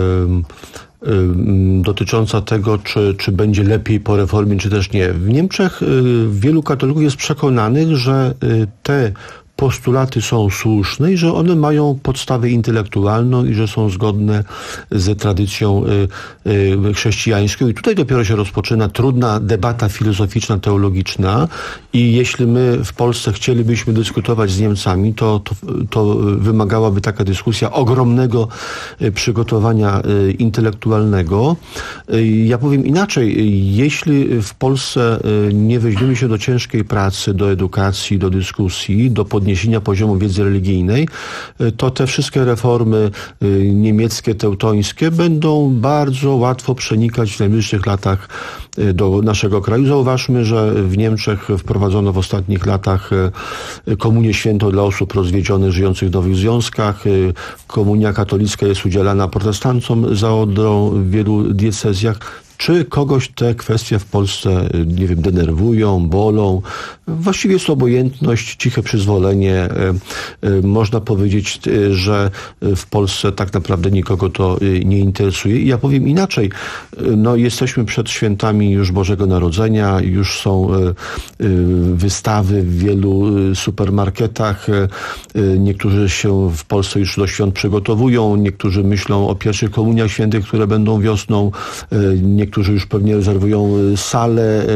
Speaker 21: dotycząca tego, czy, czy będzie lepiej po reformie, czy też nie. W Niemczech wielu katolików jest przekonanych, że te postulaty są słuszne i że one mają podstawę intelektualną i że są zgodne z tradycją y, y, chrześcijańską. I tutaj dopiero się rozpoczyna trudna debata filozoficzna, teologiczna i jeśli my w Polsce chcielibyśmy dyskutować z Niemcami, to, to, to wymagałaby taka dyskusja ogromnego y, przygotowania y, intelektualnego. Y, ja powiem inaczej, jeśli w Polsce y, nie weźmiemy się do ciężkiej pracy, do edukacji, do dyskusji, do podniesienia poziomu wiedzy religijnej, to te wszystkie reformy niemieckie, teutońskie będą bardzo łatwo przenikać w najbliższych latach do naszego kraju. Zauważmy, że w Niemczech wprowadzono w ostatnich latach komunię świętą dla osób rozwiedzionych, żyjących w nowych związkach. Komunia katolicka jest udzielana protestancom za Odrą w wielu diecezjach. Czy kogoś te kwestie w Polsce, nie wiem, denerwują, bolą? Właściwie jest to obojętność, ciche przyzwolenie. Można powiedzieć, że w Polsce tak naprawdę nikogo to nie interesuje. I ja powiem inaczej. No, jesteśmy przed świętami już Bożego Narodzenia, już są wystawy w wielu supermarketach. Niektórzy się w Polsce już do świąt przygotowują, niektórzy myślą o pierwszych komuniach świętych, które będą wiosną. Niektórzy już pewnie rezerwują salę,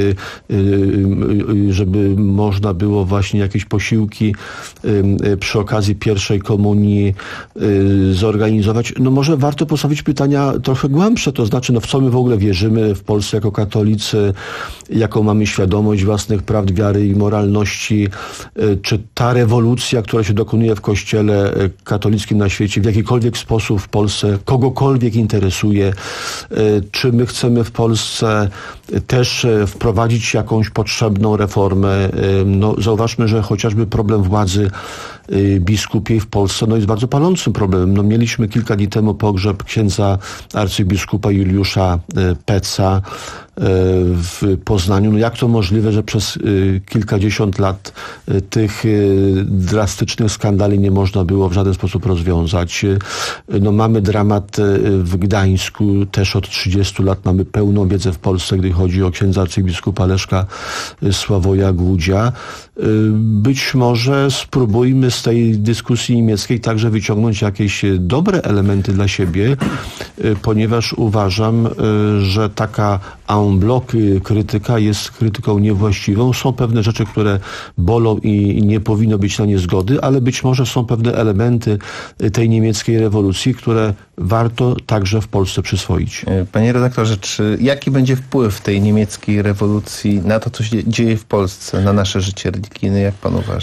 Speaker 21: żeby można było właśnie jakieś posiłki przy okazji pierwszej komunii zorganizować. No może warto postawić pytania trochę głębsze, to znaczy, no w co my w ogóle wierzymy w Polsce jako katolicy, jaką mamy świadomość własnych prawd, wiary i moralności, czy ta rewolucja, która się dokonuje w Kościele katolickim na świecie, w jakikolwiek sposób w Polsce kogokolwiek interesuje, czy my chcemy w Polsce też wprowadzić jakąś potrzebną reformę. No, zauważmy, że chociażby problem władzy biskupiej w Polsce no, jest bardzo palącym problemem. No, mieliśmy kilka dni temu pogrzeb księdza arcybiskupa Juliusza Peca w Poznaniu. No, jak to możliwe, że przez kilkadziesiąt lat tych drastycznych skandali nie można było w żaden sposób rozwiązać. No, mamy dramat w Gdańsku, też od trzydziestu lat mamy pełną wiedzę w Polsce, gdy chodzi o księdza arcybiskupa Leszka Sławoja Głudzia. Być może spróbujmy z tej dyskusji niemieckiej także wyciągnąć jakieś dobre elementy dla siebie, ponieważ uważam, że taka en bloc krytyka jest krytyką niewłaściwą. Są pewne rzeczy, które bolą i nie powinno być na nie zgody, ale być może są pewne elementy tej niemieckiej rewolucji, które warto także w Polsce przyswoić.
Speaker 19: Panie redaktorze, czy jaki będzie wpływ tej niemieckiej rewolucji na to, co się dzieje w Polsce, na nasze życie religijne, jak pan uważa?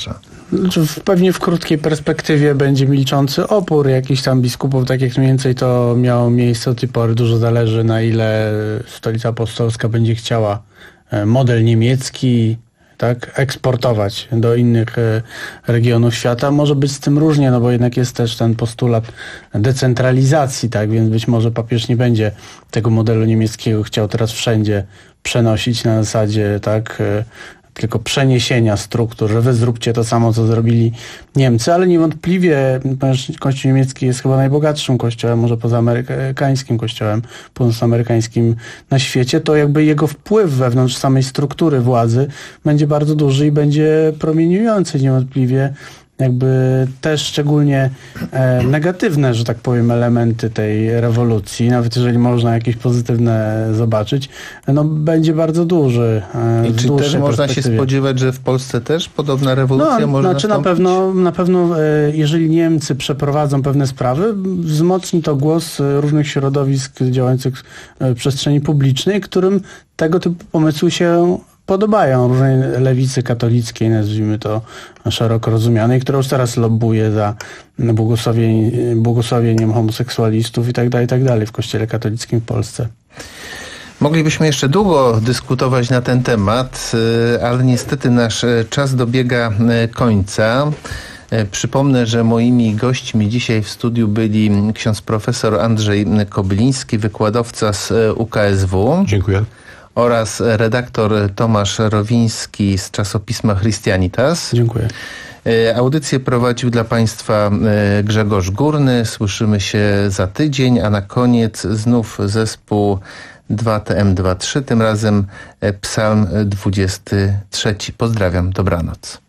Speaker 22: Znaczy w, pewnie w krótkiej perspektywie będzie milczący opór jakichś tam biskupów, tak jak mniej więcej to miało miejsce do tej pory. Dużo zależy, na ile Stolica Apostolska będzie chciała model niemiecki, tak, eksportować do innych e, regionów świata. Może być z tym różnie, no bo jednak jest też ten postulat decentralizacji, tak, więc być może papież nie będzie tego modelu niemieckiego chciał teraz wszędzie przenosić na zasadzie, tak, e, tylko przeniesienia struktur, że wy zróbcie to samo, co zrobili Niemcy, ale niewątpliwie, ponieważ Kościół niemiecki jest chyba najbogatszym kościołem, może poza amerykańskim kościołem, północnoamerykańskim na świecie, to jakby jego wpływ wewnątrz samej struktury władzy będzie bardzo duży i będzie promieniujący niewątpliwie jakby też szczególnie e, negatywne, że tak powiem, elementy tej rewolucji, nawet jeżeli można jakieś pozytywne zobaczyć, no będzie bardzo duży. E,
Speaker 19: I czy też można się spodziewać, że w Polsce też podobna rewolucja
Speaker 22: no,
Speaker 19: może
Speaker 22: znaczy
Speaker 19: nastąpić?
Speaker 22: na pewno, na pewno e, jeżeli Niemcy przeprowadzą pewne sprawy, wzmocni to głos różnych środowisk działających w przestrzeni publicznej, którym tego typu pomysły się podobają, różnej lewicy katolickiej, nazwijmy to szeroko rozumianej, która już teraz lobbuje za błogosławieniem, błogosławieniem homoseksualistów i tak dalej, i tak dalej w Kościele katolickim w Polsce.
Speaker 19: Moglibyśmy jeszcze długo dyskutować na ten temat, ale niestety nasz czas dobiega końca. Przypomnę, że moimi gośćmi dzisiaj w studiu byli ksiądz profesor Andrzej Kobyliński, wykładowca z U K S W.
Speaker 21: Dziękuję.
Speaker 19: Oraz redaktor Tomasz Rowiński z czasopisma Christianitas.
Speaker 22: Dziękuję.
Speaker 19: Audycję prowadził dla Państwa Grzegorz Górny. Słyszymy się za tydzień, a na koniec znów zespół dwa T M dwadzieścia trzy, tym razem Psalm dwudziesty trzeci. Pozdrawiam, dobranoc.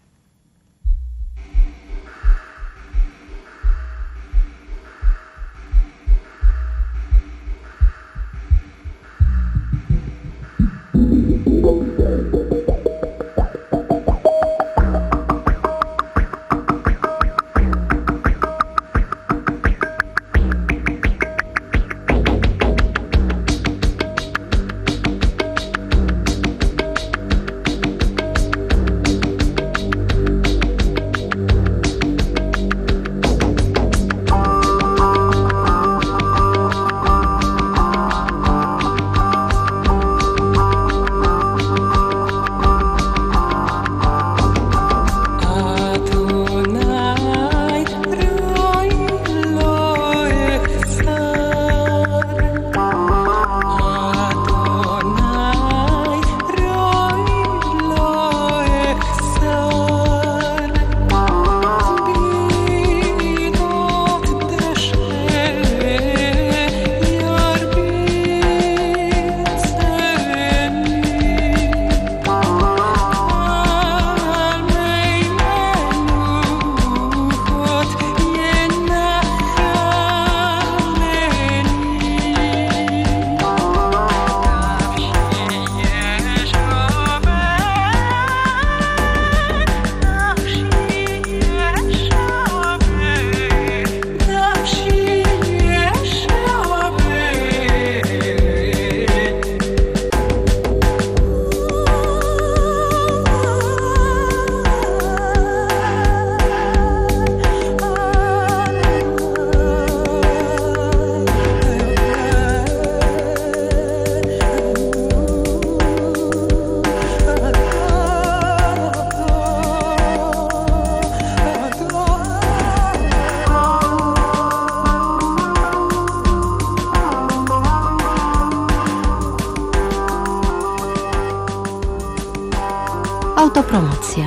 Speaker 4: Autopromocja.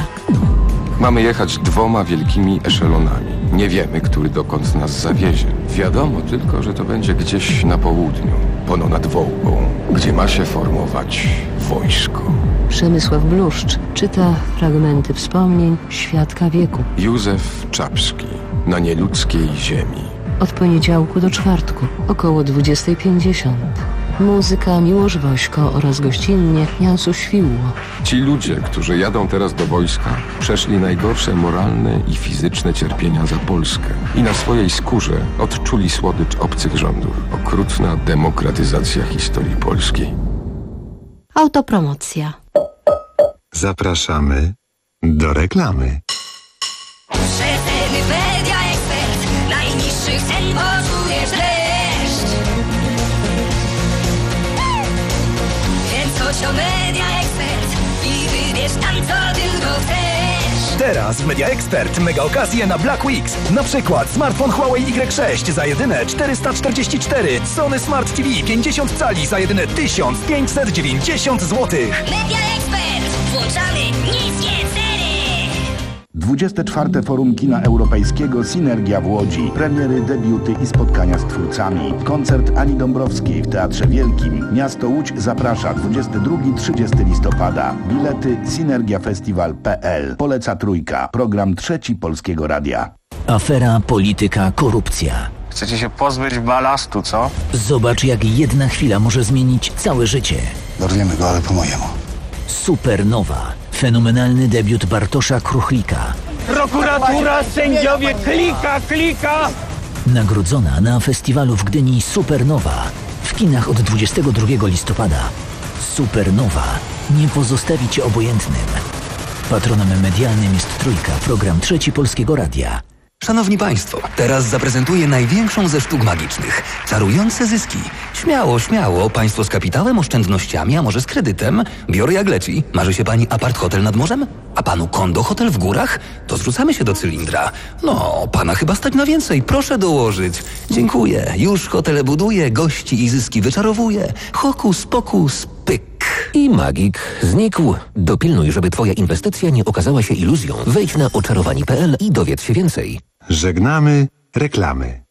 Speaker 5: Mamy jechać dwoma wielkimi eszelonami. Nie wiemy, który dokąd nas zawiezie. Wiadomo tylko, że to będzie gdzieś na południu, pono nad Wołgą, gdzie ma się formować wojsko.
Speaker 4: Przemysław Bluszcz czyta fragmenty wspomnień świadka wieku.
Speaker 5: Józef Czapski, na nieludzkiej ziemi.
Speaker 4: Od poniedziałku do czwartku, około dwudziestej pięćdziesiąt. Muzyka Miłosz Wośko oraz gościnnie Jansu Świłło.
Speaker 5: Ci ludzie, którzy jadą teraz do wojska, przeszli najgorsze moralne i fizyczne cierpienia za Polskę i na swojej skórze odczuli słodycz obcych rządów. Okrutna demokratyzacja historii polskiej.
Speaker 4: Autopromocja.
Speaker 23: Zapraszamy do reklamy.
Speaker 12: poczujesz deszcz. Więc chodź o Media Expert i wybierz tam, co tylko chcesz.
Speaker 13: Teraz w Media Expert mega okazje na Black Weeks. Na przykład smartfon Huawei Y sześć za jedyne czterysta czterdzieści cztery, Sony Smart T V pięćdziesiąt cali za jedyne tysiąc pięćset dziewięćdziesiąt złotych.
Speaker 12: Media Expert. Włączamy niskie ceny.
Speaker 6: dwudzieste czwarte Forum Kina Europejskiego Synergia w Łodzi. Premiery, debiuty i spotkania z twórcami. Koncert Ani Dąbrowskiej w Teatrze Wielkim. Miasto Łódź zaprasza dwudziestego drugiego do trzydziestego listopada. Bilety synergiafestiwal kropka p l. Poleca Trójka. Program Trzeci Polskiego Radia.
Speaker 8: Afera, polityka, korupcja.
Speaker 23: Chcecie się pozbyć balastu, co?
Speaker 8: Zobacz, jak jedna chwila może zmienić całe życie.
Speaker 23: Dorwiemy go, ale po mojemu.
Speaker 8: Supernowa. Fenomenalny debiut Bartosza Kruchlika.
Speaker 20: Prokuratura, sędziowie, klika, klika!
Speaker 8: Nagrodzona na festiwalu w Gdyni Supernowa. W kinach od dwudziestego drugiego listopada. Supernowa. Nie pozostawi cię obojętnym. Patronem medialnym jest Trójka, program Trzeci Polskiego Radia.
Speaker 24: Szanowni Państwo, teraz zaprezentuję największą ze sztuk magicznych. Czarujące zyski. Śmiało, śmiało. Państwo z kapitałem, oszczędnościami, a może z kredytem. Biorę jak leci. Marzy się Pani apart hotel nad morzem? A Panu kondo hotel w górach? To zrzucamy się do cylindra. No, Pana chyba stać na więcej. Proszę dołożyć. Dziękuję. Już hotele buduję, gości i zyski wyczarowuję. Hokus pokus pyk.
Speaker 8: I magik znikł. Dopilnuj, żeby Twoja inwestycja nie okazała się iluzją. Wejdź na oczarowani kropka p l i dowiedz się więcej.
Speaker 2: Żegnamy reklamy.